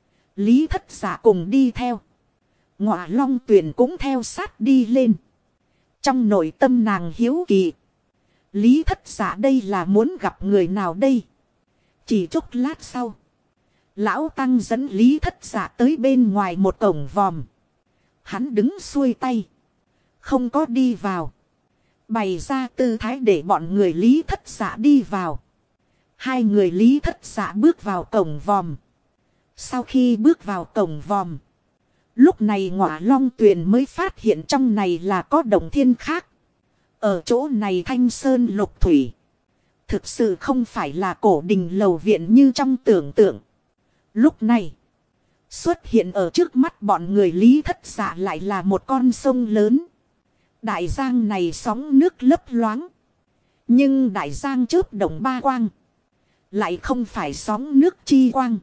Lý Thất Dạ cùng đi theo. Ngọa Long Tuyền cũng theo sát đi lên. Trong nội tâm nàng hiếu kỳ. Lý Thất Dạ đây là muốn gặp người nào đây? Chỉ chốc lát sau. Lão tăng dẫn Lý Thất Dạ tới bên ngoài một cổng vòm. Hắn đứng xuôi tay. Không có đi vào. Bày ra tư thái để bọn người Lý Thất Dạ đi vào. Hai người Lý Thất Dạ bước vào cổng vòm. Sau khi bước vào cổng vòm. Lúc này Ngọa Long Tuyền mới phát hiện trong này là có động thiên khác. Ở chỗ này thanh sơn lục thủy. Thực sự không phải là cổ đình lầu viện như trong tưởng tượng. Lúc này. Xuất hiện ở trước mắt bọn người Lý Thất Dạ lại là một con sông lớn. Đại giang này sóng nước lấp loáng. Nhưng đại giang chớp động ba quang. Lại không phải sóng nước chi quang.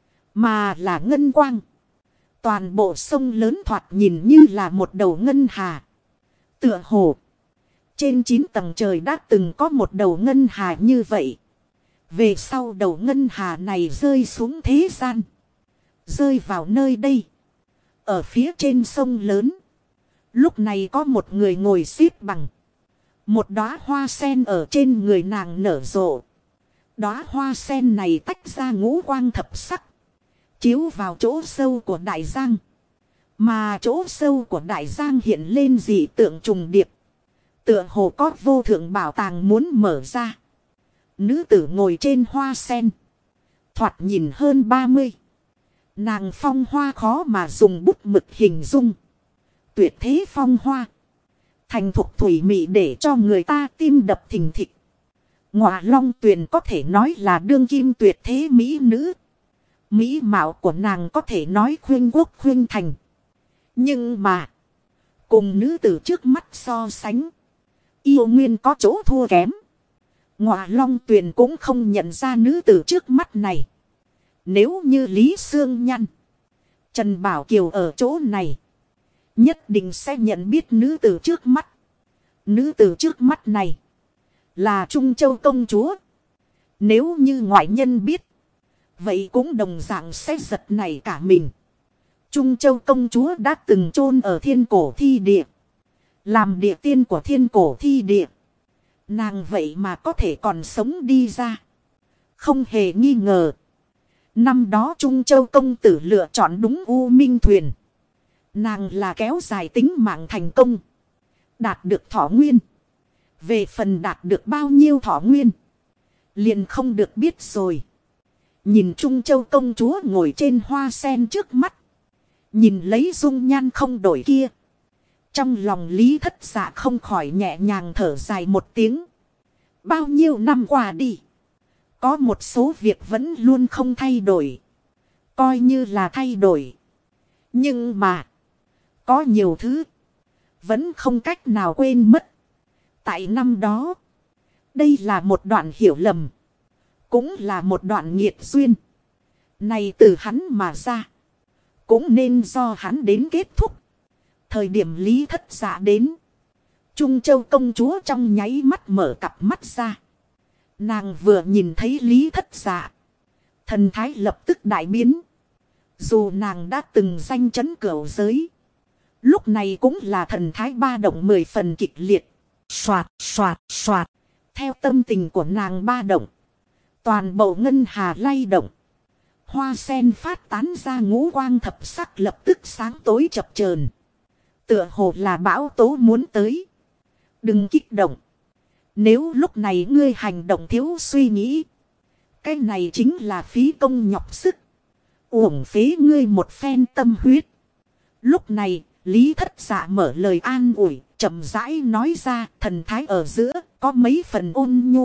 Mà là ngân quang. Toàn bộ sông lớn thoạt nhìn như là một đầu ngân hà. Tựa hồ. Trên 9 tầng trời đã từng có một đầu ngân hà như vậy. Về sau đầu ngân hà này rơi xuống thế gian. Rơi vào nơi đây. Ở phía trên sông lớn. Lúc này có một người ngồi xếp bằng. Một đóa hoa sen ở trên người nàng nở rộ. Đóa hoa sen này tách ra ngũ quang thập sắc. Chiếu vào chỗ sâu của đại giang. Mà chỗ sâu của đại giang hiện lên dị tượng trùng điệp. Tựa hồ có vô thượng bảo tàng muốn mở ra. Nữ tử ngồi trên hoa sen. Thoạt nhìn hơn 30. Nàng phong hoa khó mà dùng bút mực hình dung. Tuyệt thế phong hoa. Thành thục thủy mị để cho người ta tim đập thình thịch. Ngọa Long Tuyền có thể nói là đương kim tuyệt thế mỹ nữ. Mỹ mạo của nàng có thể nói khuyên quốc khuyên thành. Nhưng mà. Cùng nữ tử trước mắt so sánh. Yêu nguyên có chỗ thua kém. Ngọa Long Tuyền cũng không nhận ra nữ tử trước mắt này. Nếu như Lý Sương Nhăn. Trần Bảo Kiều ở chỗ này. Nhất định sẽ nhận biết nữ tử trước mắt. Nữ tử trước mắt này. Là Trung Châu công chúa. Nếu như ngoại nhân biết. Vậy cũng đồng dạng sẽ giật nảy cả mình. Trung Châu công chúa đã từng chôn ở thiên cổ thi địa. Làm địa tiên của thiên cổ thi địa. Nàng vậy mà có thể còn sống đi ra. Không hề nghi ngờ. Năm đó Trung Châu công tử lựa chọn đúng U Minh Thuyền. Nàng là kéo dài tính mạng thành công. Đạt được thọ nguyên. Về phần đạt được bao nhiêu thọ nguyên. Liền không được biết rồi. Nhìn Trung Châu công chúa ngồi trên hoa sen trước mắt. Nhìn lấy dung nhan không đổi kia. Trong lòng Lý Thất Dạ không khỏi nhẹ nhàng thở dài một tiếng. Bao nhiêu năm qua đi. Có một số việc vẫn luôn không thay đổi. Coi như là thay đổi. Nhưng mà. Có nhiều thứ. Vẫn không cách nào quên mất. Tại năm đó. Đây là một đoạn hiểu lầm. Cũng là một đoạn nghiệt duyên. Này từ hắn mà ra. Cũng nên do hắn đến kết thúc. Thời điểm Lý Thất Dạ đến. Trung Châu công chúa trong nháy mắt mở cặp mắt ra. Nàng vừa nhìn thấy Lý Thất Dạ. Thần thái lập tức đại biến. Dù nàng đã từng danh chấn cửu giới. Lúc này cũng là thần thái ba động 10 phần kịch liệt. Xoạt xoạt xoạt. Theo tâm tình của nàng ba động. Toàn bộ ngân hà lay động. Hoa sen phát tán ra ngũ quang thập sắc lập tức sáng tối chập chờn. Tựa hồ là bão tố muốn tới. Đừng kích động. Nếu lúc này ngươi hành động thiếu suy nghĩ. Cái này chính là phí công nhọc sức. Uổng phí ngươi một phen tâm huyết. Lúc này Lý Thất Dạ mở lời an ủi. Chậm rãi nói ra thần thái ở giữa có mấy phần ôn nhu.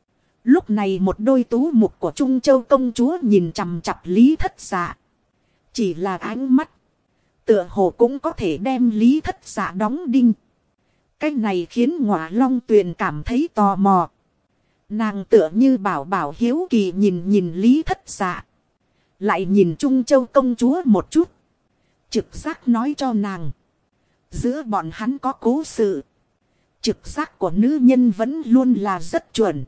Lúc này một đôi tú mục của Trung Châu công chúa nhìn chằm chặp Lý Thất Dạ. Chỉ là ánh mắt. Tựa hồ cũng có thể đem Lý Thất Dạ đóng đinh. Cái này khiến Ngọa Long Tuyền cảm thấy tò mò. Nàng tựa như bảo bảo hiếu kỳ nhìn Lý Thất Dạ. Lại nhìn Trung Châu công chúa một chút. Trực giác nói cho nàng. Giữa bọn hắn có cố sự. Trực giác của nữ nhân vẫn luôn là rất chuẩn.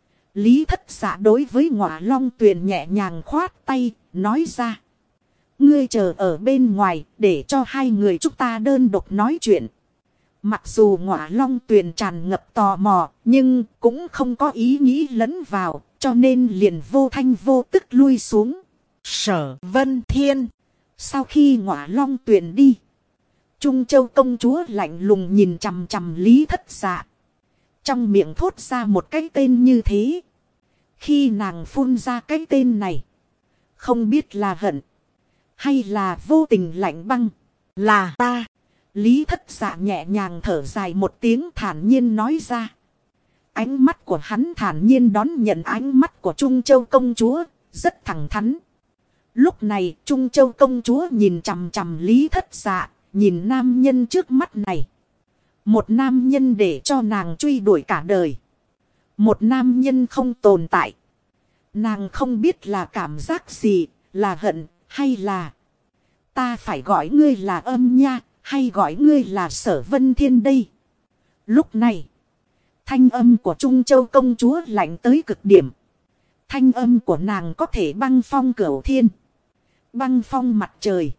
Lý Thất Dạ đối với Ngọa Long Tuyền nhẹ nhàng khoát tay, nói ra. Ngươi chờ ở bên ngoài để cho hai người chúng ta đơn độc nói chuyện. Mặc dù Ngọa Long Tuyền tràn ngập tò mò, nhưng cũng không có ý nghĩ lẫn vào, cho nên liền vô thanh vô tức lui xuống. Sở Vân Thiên. Sau khi Ngọa Long Tuyền đi, Trung Châu công chúa lạnh lùng nhìn chằm chằm Lý Thất Dạ. Trong miệng thốt ra một cái tên như thế. Khi nàng phun ra cái tên này, không biết là hận hay là vô tình lạnh băng. Là ta. Lý Thất Dạ nhẹ nhàng thở dài một tiếng thản nhiên nói ra. Ánh mắt của hắn thản nhiên đón nhận ánh mắt của Trung Châu công chúa, rất thẳng thắn. Lúc này Trung Châu công chúa nhìn chằm chằm Lý Thất Dạ, nhìn nam nhân trước mắt này. Một nam nhân để cho nàng truy đuổi cả đời. Một nam nhân không tồn tại. Nàng không biết là cảm giác gì, là hận hay là... Ta phải gọi ngươi là Âm Nha, hay gọi ngươi là Sở Vân Thiên đây. Lúc này, thanh âm của Trung Châu công chúa lạnh tới cực điểm. Thanh âm của nàng có thể băng phong cửu thiên. Băng phong mặt trời.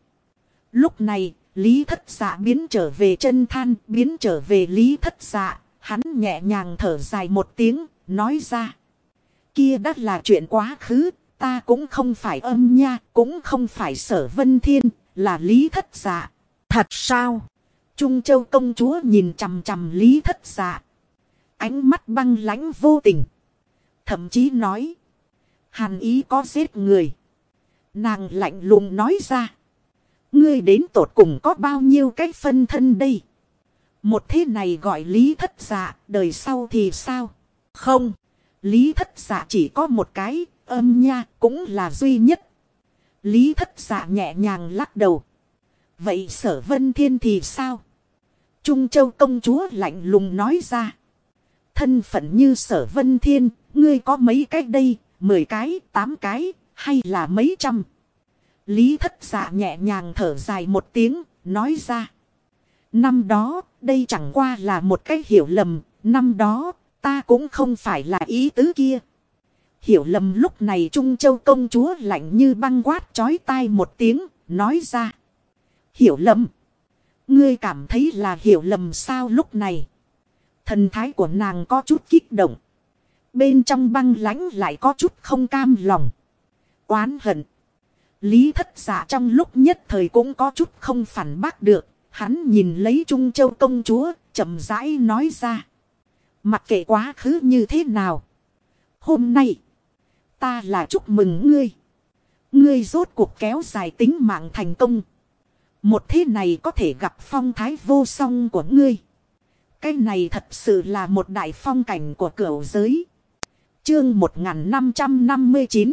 Lúc này, Lý Thất Dạ biến trở về chân than, biến trở về Lý Thất Dạ. Hắn nhẹ nhàng thở dài một tiếng, nói ra. Kia đã là chuyện quá khứ, ta cũng không phải Âm Nha, cũng không phải Sở Vân Thiên, là Lý Thất Dạ. Thật sao? Trung Châu công chúa nhìn chằm chằm Lý Thất Dạ. Ánh mắt băng lãnh vô tình. Thậm chí nói. Hàn ý có giết người. Nàng lạnh lùng nói ra. Ngươi đến tột cùng có bao nhiêu cái phân thân đây? Một thế này gọi Lý Thất Dạ, đời sau thì sao? Không. Lý Thất Dạ chỉ có một cái, Âm Nha cũng là duy nhất. Lý Thất Dạ nhẹ nhàng lắc đầu. Vậy Sở Vân Thiên thì sao? Trung Châu công chúa lạnh lùng nói ra. Thân phận như Sở Vân Thiên, ngươi có mấy cái đây, 10 cái, 8 cái, hay là mấy trăm? Lý Thất Dạ nhẹ nhàng thở dài một tiếng, nói ra. Năm đó, đây chẳng qua là một cái hiểu lầm, năm đó, ta cũng không phải là ý tứ kia. Hiểu lầm lúc này Trung Châu công chúa lạnh như băng quát chói tai một tiếng, nói ra. Hiểu lầm. Ngươi cảm thấy là hiểu lầm sao? Lúc này thần thái của nàng có chút kích động. Bên trong băng lãnh lại có chút không cam lòng. Oán hận. Lý Thất Dạ trong lúc nhất thời cũng có chút không phản bác được. Hắn nhìn lấy Trung Châu công chúa, chậm rãi nói ra. Mặc kệ quá khứ như thế nào, hôm nay ta là chúc mừng ngươi. Ngươi rốt cuộc kéo dài tính mạng thành công. Một thế này có thể gặp phong thái vô song của ngươi. Cái này thật sự là một đại phong cảnh của cửu giới. Chương 1559.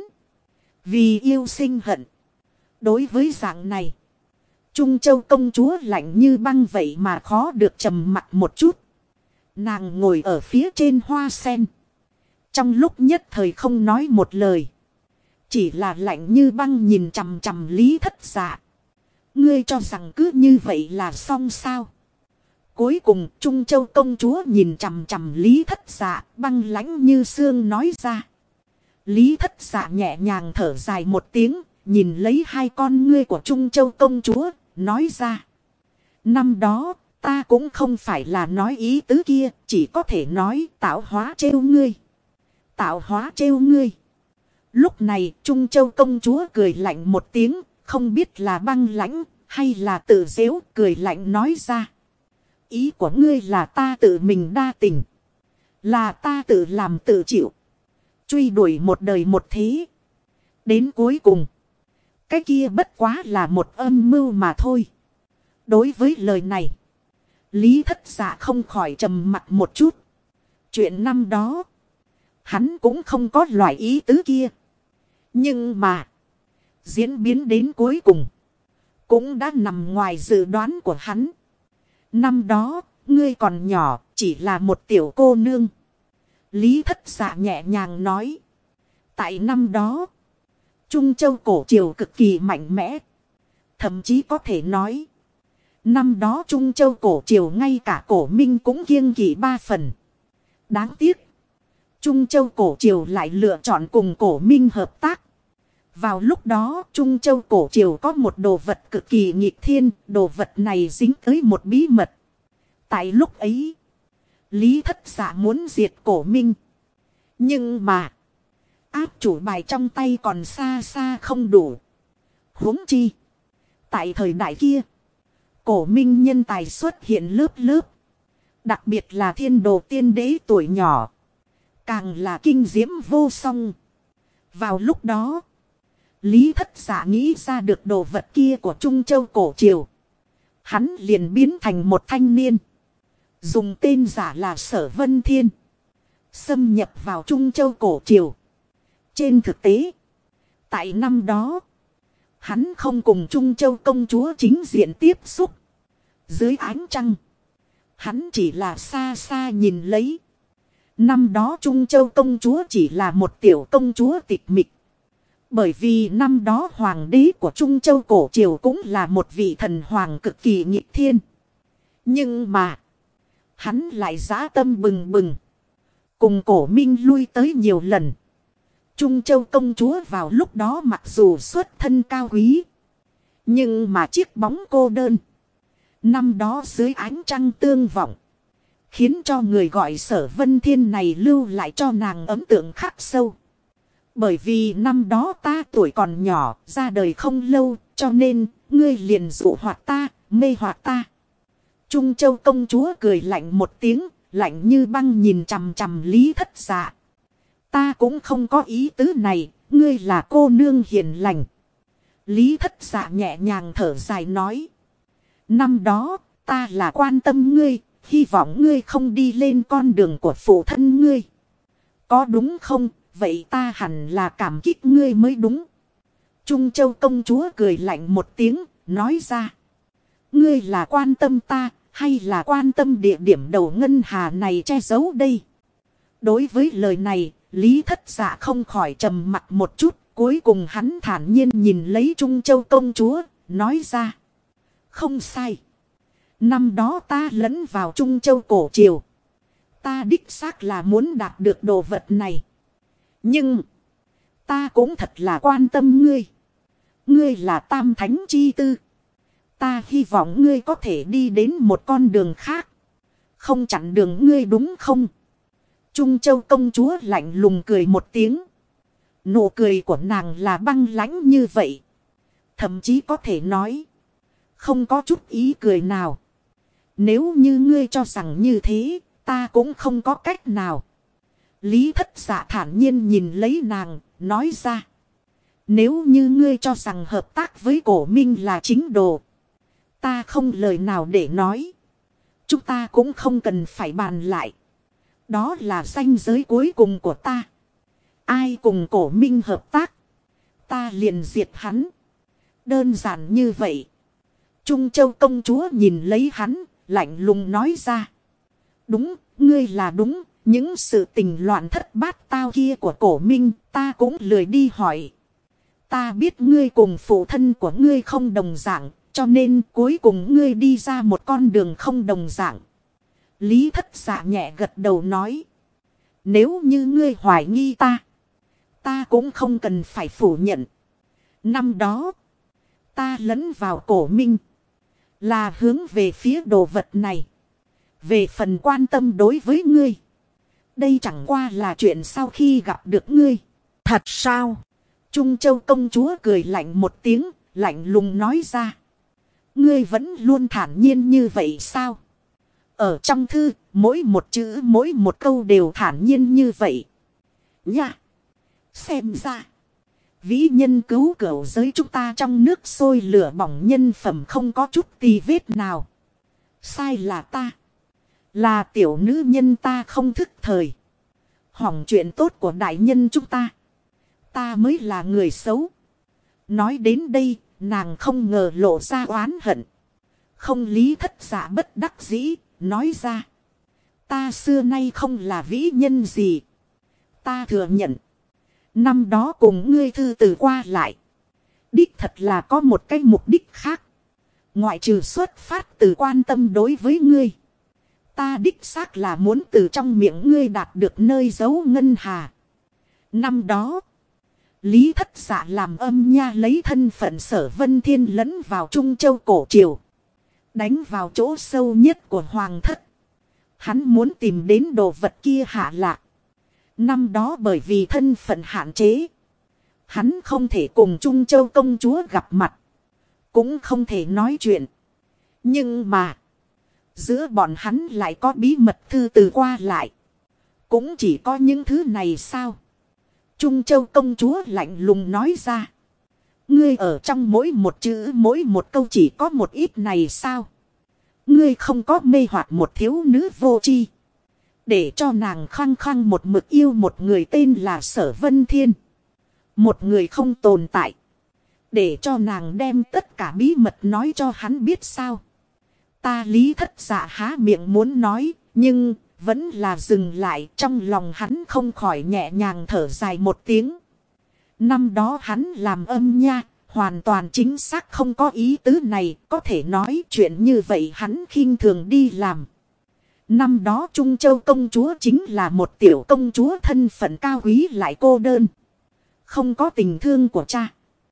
Vì yêu sinh hận. Đối với dạng này, Trung Châu công chúa lạnh như băng vậy mà khó được trầm mặc một chút. Nàng ngồi ở phía trên hoa sen. Trong lúc nhất thời không nói một lời. Chỉ là lạnh như băng nhìn chằm chằm Lý Thất Dạ. Ngươi cho rằng cứ như vậy là xong sao? Cuối cùng Trung Châu công chúa nhìn chằm chằm Lý Thất Dạ, băng lãnh như xương nói ra. Lý Thất Dạ nhẹ nhàng thở dài một tiếng, nhìn lấy hai con ngươi của Trung Châu công chúa, nói ra. Năm đó, ta cũng không phải là nói ý tứ kia, chỉ có thể nói tạo hóa trêu ngươi. Tạo hóa trêu ngươi. Lúc này Trung Châu công chúa cười lạnh một tiếng, không biết là băng lãnh hay là tự giễu, cười lạnh nói ra. Ý của ngươi là ta tự mình đa tình. Là ta tự làm tự chịu. Truy đuổi một đời một thế. Đến cuối cùng, cái kia bất quá là một âm mưu mà thôi. Đối với lời này, Lý Thất Dạ không khỏi trầm mặc một chút. Chuyện năm đó, hắn cũng không có loại ý tứ kia. Nhưng mà, diễn biến đến cuối cùng, cũng đã nằm ngoài dự đoán của hắn. Năm đó, ngươi còn nhỏ, chỉ là một tiểu cô nương. Lý Thất Dạ nhẹ nhàng nói. Tại năm đó, Trung Châu cổ triều cực kỳ mạnh mẽ. Thậm chí có thể nói, năm đó Trung Châu cổ triều ngay cả cổ minh cũng kiêng kỵ 3 phần. Đáng tiếc, Trung Châu cổ triều lại lựa chọn cùng cổ minh hợp tác. Vào lúc đó, Trung Châu cổ triều có một đồ vật cực kỳ nghịch thiên, đồ vật này dính tới một bí mật. Tại lúc ấy, Lý Thất Dạ muốn diệt cổ minh. Nhưng mà, áp chủ bài trong tay còn xa xa không đủ. Huống chi, tại thời đại kia, cổ minh nhân tài xuất hiện lớp lớp. Đặc biệt là thiên đồ tiên đế tuổi nhỏ, càng là kinh diễm vô song. Vào lúc đó, Lý Thất Dạ nghĩ ra được đồ vật kia của Trung Châu cổ triều. Hắn liền biến thành một thanh niên, dùng tên giả là Sở Vân Thiên, xâm nhập vào Trung Châu cổ triều. Trên thực tế, tại năm đó, hắn không cùng Trung Châu công chúa chính diện tiếp xúc. Dưới ánh trăng, hắn chỉ là xa xa nhìn lấy. Năm đó Trung Châu công chúa chỉ là một tiểu công chúa tịch mịch. Bởi vì năm đó hoàng đế của Trung Châu cổ triều cũng là một vị thần hoàng cực kỳ nghịch thiên. Nhưng mà, hắn lại dã tâm bừng bừng, cùng cổ minh lui tới nhiều lần. Trung Châu công chúa vào lúc đó mặc dù xuất thân cao quý, nhưng mà chiếc bóng cô đơn. Năm đó dưới ánh trăng tương vọng, khiến cho người gọi Sở Vân Thiên này lưu lại cho nàng ấn tượng khắc sâu. Bởi vì năm đó ta tuổi còn nhỏ, ra đời không lâu, cho nên ngươi liền dụ hoặc ta, mê hoặc ta. Trung Châu công chúa cười lạnh một tiếng, lạnh như băng nhìn chằm chằm Lý Thất Dạ. Ta cũng không có ý tứ này, ngươi là cô nương hiền lành. Lý Thất Dạ nhẹ nhàng thở dài nói. Năm đó, ta là quan tâm ngươi, hy vọng ngươi không đi lên con đường của phụ thân ngươi. Có đúng không? Vậy ta hẳn là cảm kích ngươi mới đúng. Trung Châu công chúa cười lạnh một tiếng, nói ra. Ngươi là quan tâm ta, hay là quan tâm địa điểm đầu ngân hà này che giấu đây? Đối với lời này, Lý Thất Dạ không khỏi trầm mặc một chút. Cuối cùng hắn thản nhiên nhìn lấy Trung Châu công chúa, nói ra. Không sai. Năm đó ta lẫn vào Trung Châu cổ triều. Ta đích xác là muốn đạt được đồ vật này. Nhưng, ta cũng thật là quan tâm ngươi. Ngươi là tam thánh chi tư. Ta hy vọng ngươi có thể đi đến một con đường khác. Không chặn đường ngươi đúng không? Trung Châu công chúa lạnh lùng cười một tiếng. Nụ cười của nàng là băng lãnh như vậy. Thậm chí có thể nói. Không có chút ý cười nào. Nếu như ngươi cho rằng như thế, ta cũng không có cách nào. Lý Thất Dạ thản nhiên nhìn lấy nàng, nói ra. Nếu như ngươi cho rằng hợp tác với Cổ Minh là chính đồ, ta không lời nào để nói. Chúng ta cũng không cần phải bàn lại. Đó là ranh giới cuối cùng của ta. Ai cùng Cổ Minh hợp tác, ta liền diệt hắn. Đơn giản như vậy. Trung Châu công chúa nhìn lấy hắn, lạnh lùng nói ra. Đúng, ngươi là đúng. Những sự tình loạn thất bát tao kia của Cổ Minh, ta cũng lười đi hỏi. Ta biết ngươi cùng phụ thân của ngươi không đồng dạng, cho nên cuối cùng ngươi đi ra một con đường không đồng dạng. Lý Thất Dạ nhẹ gật đầu nói. Nếu như ngươi hoài nghi ta cũng không cần phải phủ nhận. Năm đó, ta lẫn vào Cổ Minh, là hướng về phía đồ vật này. Về phần quan tâm đối với ngươi, đây chẳng qua là chuyện sau khi gặp được ngươi. Thật sao? Trung Châu công chúa cười lạnh một tiếng, lạnh lùng nói ra. Ngươi vẫn luôn thản nhiên như vậy sao? Ở trong thư, mỗi một chữ mỗi một câu đều thản nhiên như vậy. Nha! Xem ra, vĩ nhân cứu cửu giới chúng ta trong nước sôi lửa bỏng nhân phẩm không có chút tì vết nào. Sai là ta. Là tiểu nữ nhân ta không thức thời. Hỏng chuyện tốt của đại nhân chúng ta. Ta mới là người xấu. Nói đến đây, nàng không ngờ lộ ra oán hận. Không. Lý Thất Dạ bất đắc dĩ, nói ra. Ta xưa nay không là vĩ nhân gì. Ta thừa nhận. Năm đó cùng ngươi thư từ qua lại. Đích thật là có một cái mục đích khác. Ngoại trừ xuất phát từ quan tâm đối với ngươi. Ta đích xác là muốn từ trong miệng ngươi đạt được nơi giấu ngân hà. Năm đó, Lý Thất Dạ làm âm nha lấy thân phận Sở Vân Thiên lẫn vào Trung Châu cổ triều. Đánh vào chỗ sâu nhất của hoàng thất. Hắn muốn tìm đến đồ vật kia hạ lạc. Năm đó bởi vì thân phận hạn chế, hắn không thể cùng Trung Châu công chúa gặp mặt. Cũng không thể nói chuyện. Nhưng mà, giữa bọn hắn lại có bí mật thư từ qua lại. Cũng chỉ có những thứ này sao? Trung Châu công chúa lạnh lùng nói ra. Ngươi ở trong mỗi một chữ mỗi một câu chỉ có một ít này sao? Ngươi không có mê hoặc một thiếu nữ vô tri, để cho nàng khăng khăng một mực yêu một người tên là Sở Vân Thiên. Một người không tồn tại. Để cho nàng đem tất cả bí mật nói cho hắn biết sao? Ta Lý Thất Dạ há miệng muốn nói, nhưng vẫn là dừng lại. Trong lòng hắn không khỏi nhẹ nhàng thở dài một tiếng. Năm đó hắn làm âm nha, hoàn toàn chính xác không có ý tứ này. Có thể nói chuyện như vậy hắn khinh thường đi làm. Năm đó Trung Châu công chúa chính là một tiểu công chúa thân phận cao quý lại cô đơn. Không có tình thương của cha,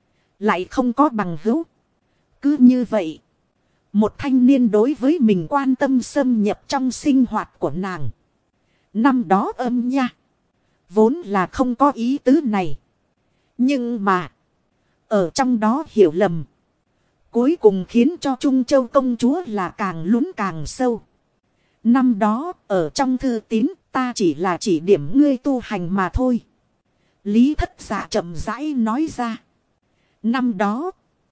lại không có bằng hữu. Cứ như vậy, một thanh niên đối với mình quan tâm xâm nhập trong sinh hoạt của nàng. Năm đó âm nha, vốn là không có ý tứ này. Nhưng mà, ở trong đó hiểu lầm, cuối cùng khiến cho Trung Châu công chúa là càng lún càng sâu. Năm đó, ở trong thư tín, ta chỉ là chỉ điểm ngươi tu hành mà thôi. Lý Thất Dạ chậm rãi nói ra. Năm đó,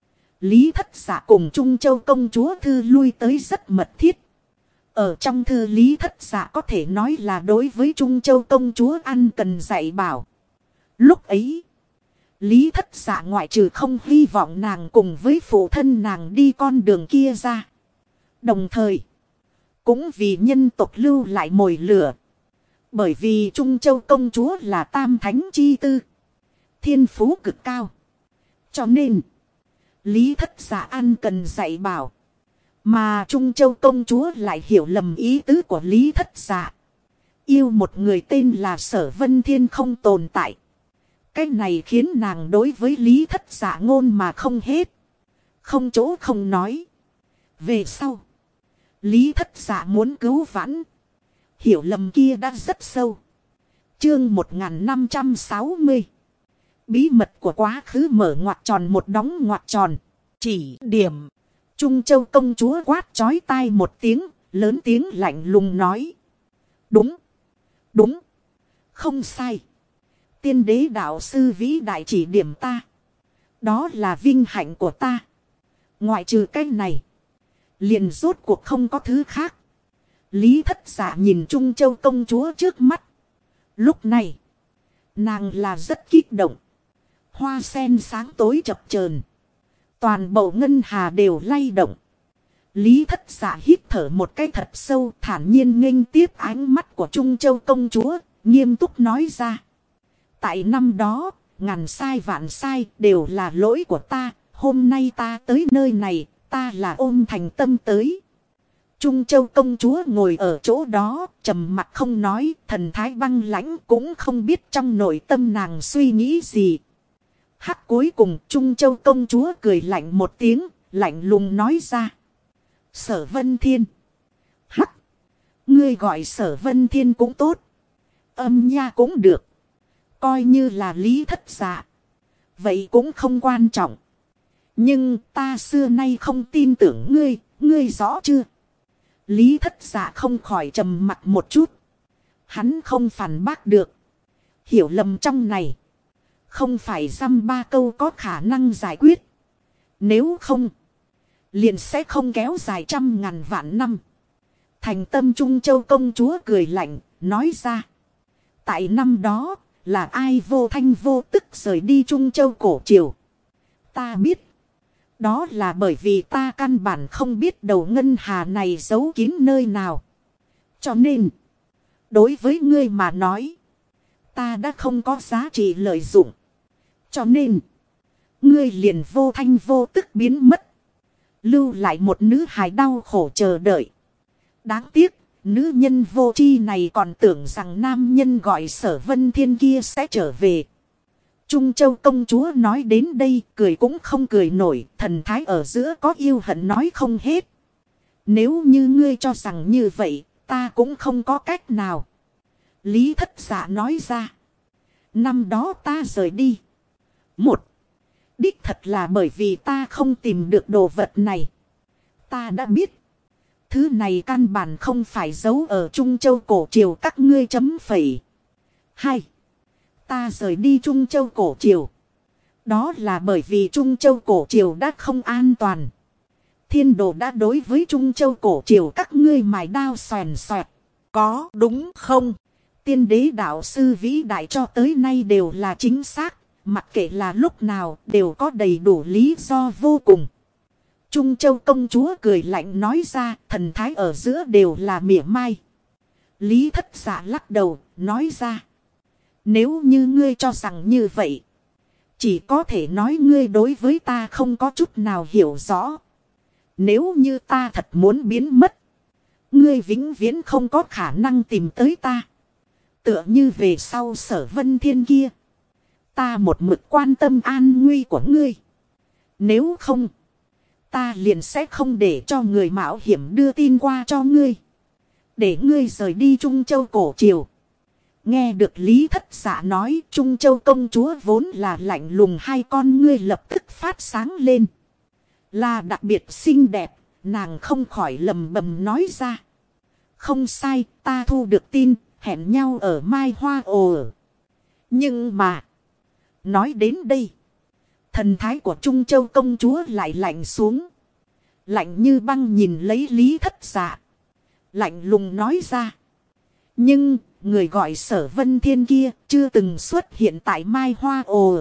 Lý Thất Dạ cùng Trung Châu công chúa thư lui tới rất mật thiết. Ở trong thư Lý Thất Dạ có thể nói là đối với Trung Châu công chúa ăn cần dạy bảo. Lúc ấy, Lý Thất Dạ ngoại trừ không hy vọng nàng cùng với phụ thân nàng đi con đường kia ra. Đồng thời, cũng vì nhân tộc lưu lại mồi lửa. Bởi vì Trung Châu công chúa là tam thánh chi tư, thiên phú cực cao. Cho nên, Lý Thất Dạ ăn cần dạy bảo. Mà Trung Châu công chúa lại hiểu lầm ý tứ của Lý Thất Dạ. Yêu một người tên là Sở Vân Thiên không tồn tại. Cái này khiến nàng đối với Lý Thất Dạ ngôn mà không hết. Không chỗ không nói. Về sau, Lý Thất Dạ muốn cứu vãn. Hiểu lầm kia đã rất sâu. Chương 1560. Bí mật của quá khứ mở ngoặc tròn một đóng ngoặc tròn. Chỉ điểm. Trung Châu công chúa quát chói tai một tiếng, lớn tiếng lạnh lùng nói. Đúng. Đúng. Không sai. Tiên đế đạo sư vĩ đại chỉ điểm ta. Đó là vinh hạnh của ta. Ngoại trừ cái này, liền rốt cuộc không có thứ khác. Lý Thất Dạ nhìn Trung Châu công chúa trước mắt. Lúc này, nàng là rất kích động. Hoa sen sáng tối chập chờn, toàn bộ ngân hà đều lay động. Lý Thất Dạ hít thở một cái thật sâu, thản nhiên nghênh tiếp ánh mắt của Trung Châu công chúa, nghiêm túc nói ra. Tại năm đó, ngàn sai vạn sai đều là lỗi của ta. Hôm nay ta tới nơi này, ta là ôm thành tâm tới. Trung Châu công chúa ngồi ở chỗ đó, trầm mặc không nói, thần thái băng lãnh, cũng không biết trong nội tâm nàng suy nghĩ gì. Hắc, cuối cùng Trung Châu công chúa cười lạnh một tiếng, lạnh lùng nói ra. Sở Vân Thiên. Hắc, ngươi gọi Sở Vân Thiên cũng tốt, Âm Nha cũng được, coi như là Lý Thất Dạ, vậy cũng không quan trọng. Nhưng ta xưa nay không tin tưởng ngươi, ngươi rõ chưa? Lý Thất Dạ không khỏi trầm mặc một chút. Hắn không phản bác được. Hiểu lầm trong này, không phải dăm ba câu có khả năng giải quyết. Nếu không, liền sẽ không kéo dài trăm ngàn vạn năm. Thành tâm Trung Châu công chúa cười lạnh, nói ra. Tại năm đó, là ai vô thanh vô tức rời đi Trung Châu cổ triều? Ta biết. Đó là bởi vì ta căn bản không biết đầu ngân hà này giấu kín nơi nào. Cho nên, đối với ngươi mà nói, ta đã không có giá trị lợi dụng. Cho nên, ngươi liền vô thanh vô tức biến mất. Lưu lại một nữ hài đau khổ chờ đợi. Đáng tiếc, nữ nhân vô tri này còn tưởng rằng nam nhân gọi Sở Vân Thiên kia sẽ trở về. Trung Châu công chúa nói đến đây, cười cũng không cười nổi, thần thái ở giữa có yêu hận nói không hết. Nếu như ngươi cho rằng như vậy, ta cũng không có cách nào. Lý Thất Dạ nói ra. Năm đó ta rời đi. Một, đích thật là bởi vì ta không tìm được đồ vật này. Ta đã biết. Thứ này căn bản không phải giấu ở Trung Châu cổ triều các ngươi chấm phẩy. Hai, ta rời đi Trung Châu cổ triều. Đó là bởi vì Trung Châu cổ triều đã không an toàn. Thiên đồ đã đối với Trung Châu cổ triều các ngươi mài đao xoèn xoẹt. Có đúng không? Tiên đế đạo sư vĩ đại cho tới nay đều là chính xác. Mặc kệ là lúc nào đều có đầy đủ lý do vô cùng. Trung Châu công chúa cười lạnh nói ra, thần thái ở giữa đều là mỉa mai. Lý Thất Dạ lắc đầu, nói ra. Nếu như ngươi cho rằng như vậy, chỉ có thể nói ngươi đối với ta không có chút nào hiểu rõ. Nếu như ta thật muốn biến mất, ngươi vĩnh viễn không có khả năng tìm tới ta. Tựa như về sau Sở Vân Thiên kia, ta một mực quan tâm an nguy của ngươi. Nếu không, ta liền sẽ không để cho người mạo hiểm đưa tin qua cho ngươi, để ngươi rời đi Trung Châu cổ triều. Nghe được Lý Thất Dạ nói, Trung Châu công chúa vốn là lạnh lùng, hai con ngươi lập tức phát sáng lên. Là đặc biệt xinh đẹp, nàng không khỏi lầm bầm nói ra. Không sai, ta thu được tin, hẹn nhau ở Mai Hoa Ồ. Nhưng mà, nói đến đây, thần thái của Trung Châu công chúa lại lạnh xuống. Lạnh như băng nhìn lấy Lý Thất Dạ, lạnh lùng nói ra. Nhưng, người gọi Sở Vân Thiên kia chưa từng xuất hiện tại Mai Hoa Ồ.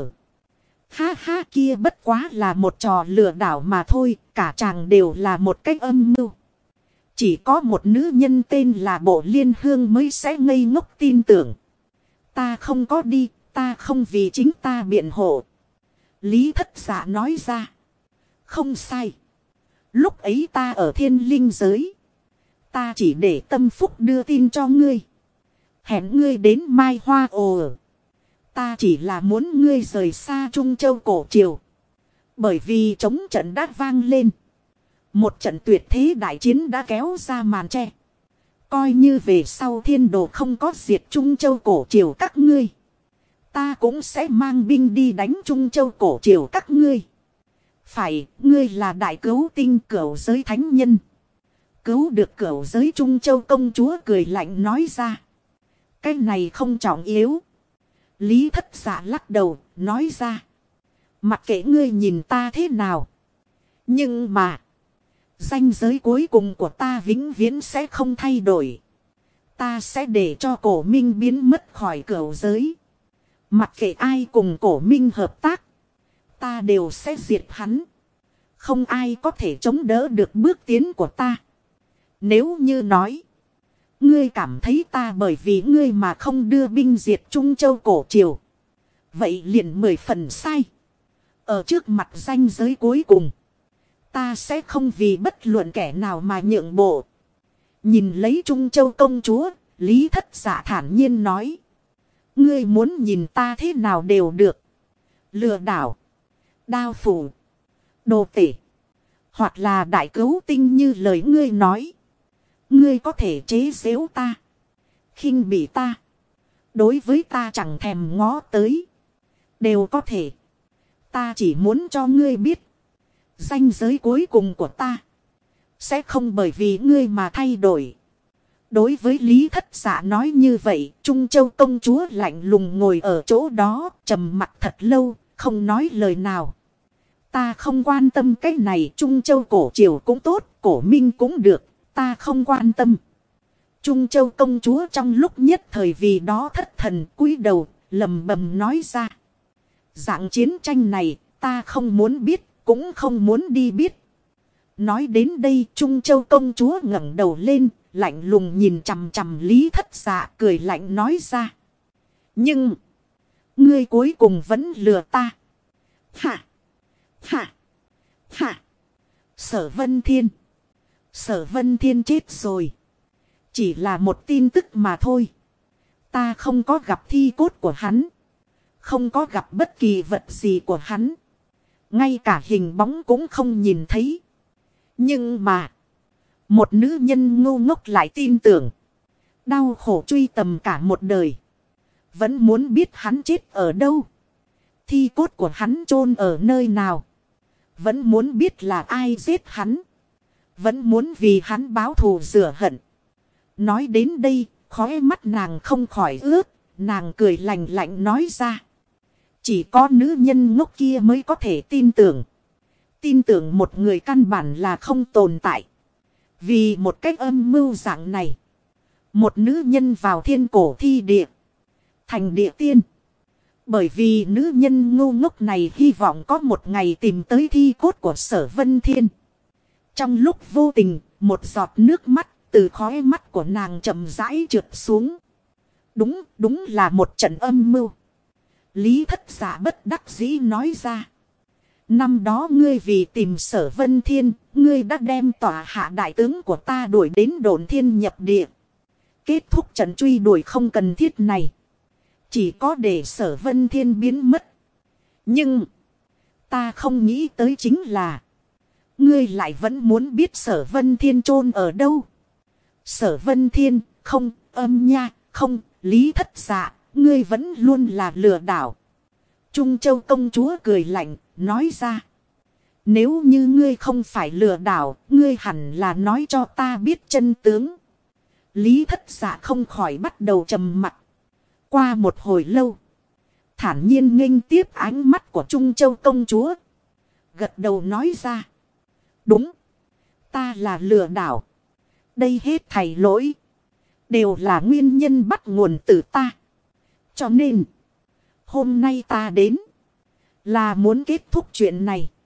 Ha ha, kia bất quá là một trò lừa đảo mà thôi, cả chàng đều là một cách âm mưu. Chỉ có một nữ nhân tên là Bộ Liên Hương mới sẽ ngây ngốc tin tưởng. Ta không có đi, ta không vì chính ta biện hộ. Lý Thất Dạ nói ra. Không sai. Lúc ấy ta ở Thiên Linh giới, ta chỉ để Tâm Phúc đưa tin cho ngươi, hẹn ngươi đến Mai Hoa Ồ. Ta chỉ là muốn ngươi rời xa Trung Châu cổ triều. Bởi vì trống trận đã vang lên. Một trận tuyệt thế đại chiến đã kéo ra màn tre. Coi như về sau thiên đồ không có diệt Trung Châu cổ triều các ngươi, ta cũng sẽ mang binh đi đánh Trung Châu cổ triều các ngươi. Phải, ngươi là đại cứu tinh cửu giới thánh nhân. Cứu được cửu giới Trung Châu công chúa cười lạnh nói ra. Cái này không trọng yếu. Lý Thất Dạ lắc đầu, nói ra. Mặc kệ ngươi nhìn ta thế nào. Nhưng mà, ranh giới cuối cùng của ta vĩnh viễn sẽ không thay đổi. Ta sẽ để cho cổ minh biến mất khỏi cửu giới. Mặc kệ ai cùng cổ minh hợp tác, ta đều sẽ diệt hắn. Không ai có thể chống đỡ được bước tiến của ta. Nếu như nói, ngươi cảm thấy ta bởi vì ngươi mà không đưa binh diệt Trung Châu cổ triều, vậy liền 10 phần sai. Ở trước mặt ranh giới cuối cùng, ta sẽ không vì bất luận kẻ nào mà nhượng bộ. Nhìn lấy Trung Châu công chúa, Lý Thất Dạ thản nhiên nói. Ngươi muốn nhìn ta thế nào đều được. Lừa đảo, đao phủ, đồ tể, hoặc là đại cứu tinh như lời ngươi nói. Ngươi có thể chế giễu ta, khinh bỉ ta, đối với ta chẳng thèm ngó tới, đều có thể. Ta chỉ muốn cho ngươi biết, ranh giới cuối cùng của ta sẽ không bởi vì ngươi mà thay đổi. Đối với Lý Thất Dạ nói như vậy, Trung Châu công chúa lạnh lùng ngồi ở chỗ đó, trầm mặc thật lâu, không nói lời nào. Ta không quan tâm cái này, Trung Châu cổ triều cũng tốt, cổ minh cũng được, ta không quan tâm. Trung Châu công chúa trong lúc nhất thời vì đó thất thần cúi đầu, lầm bầm nói ra. Dạng chiến tranh này, ta không muốn biết, cũng không muốn đi biết. Nói đến đây, Trung Châu công chúa ngẩng đầu lên, lạnh lùng nhìn chằm chằm Lý Thất Dạ, cười lạnh nói ra. Nhưng, ngươi cuối cùng vẫn lừa ta. Hả? Hả? Hả? Sở Vân Thiên. Sở Vân Thiên chết rồi. Chỉ là một tin tức mà thôi. Ta không có gặp thi cốt của hắn. Không có gặp bất kỳ vật gì của hắn. Ngay cả hình bóng cũng không nhìn thấy. Nhưng mà, một nữ nhân ngu ngốc lại tin tưởng. Đau khổ truy tầm cả một đời. Vẫn muốn biết hắn chết ở đâu. Thi cốt của hắn chôn ở nơi nào. Vẫn muốn biết là ai giết hắn. Vẫn muốn vì hắn báo thù rửa hận. Nói đến đây, khóe mắt nàng không khỏi ướt. Nàng cười lạnh lạnh nói ra. Chỉ có nữ nhân ngốc kia mới có thể tin tưởng. Tin tưởng một người căn bản là không tồn tại. Vì một cách âm mưu dạng này, một nữ nhân vào thiên cổ thi địa, thành địa tiên. Bởi vì nữ nhân ngu ngốc này hy vọng có một ngày tìm tới thi cốt của Sở Vân Thiên. Trong lúc vô tình, một giọt nước mắt từ khóe mắt của nàng chậm rãi trượt xuống. Đúng là một trận âm mưu. Lý Thất Dạ bất đắc dĩ nói ra. Năm đó ngươi vì tìm Sở Vân Thiên, ngươi đã đem tòa hạ đại tướng của ta đuổi đến Độn Thiên nhập địa. Kết thúc trận truy đuổi không cần thiết này. Chỉ có để Sở Vân Thiên biến mất. Nhưng, ta không nghĩ tới chính là, ngươi lại vẫn muốn biết Sở Vân Thiên chôn ở đâu. Sở Vân Thiên, không, âm nha, không, Lý Thất Dạ, ngươi vẫn luôn là lừa đảo. Trung Châu công chúa cười lạnh, nói ra. Nếu như ngươi không phải lừa đảo, ngươi hẳn là nói cho ta biết chân tướng. Lý Thất Dạ không khỏi bắt đầu trầm mặc. Qua một hồi lâu, thản nhiên nghênh tiếp ánh mắt của Trung Châu công chúa. Gật đầu nói ra. Đúng, ta là lừa đảo. Đây hết thảy lỗi đều là nguyên nhân bắt nguồn từ ta. Cho nên, hôm nay ta đến là muốn kết thúc chuyện này.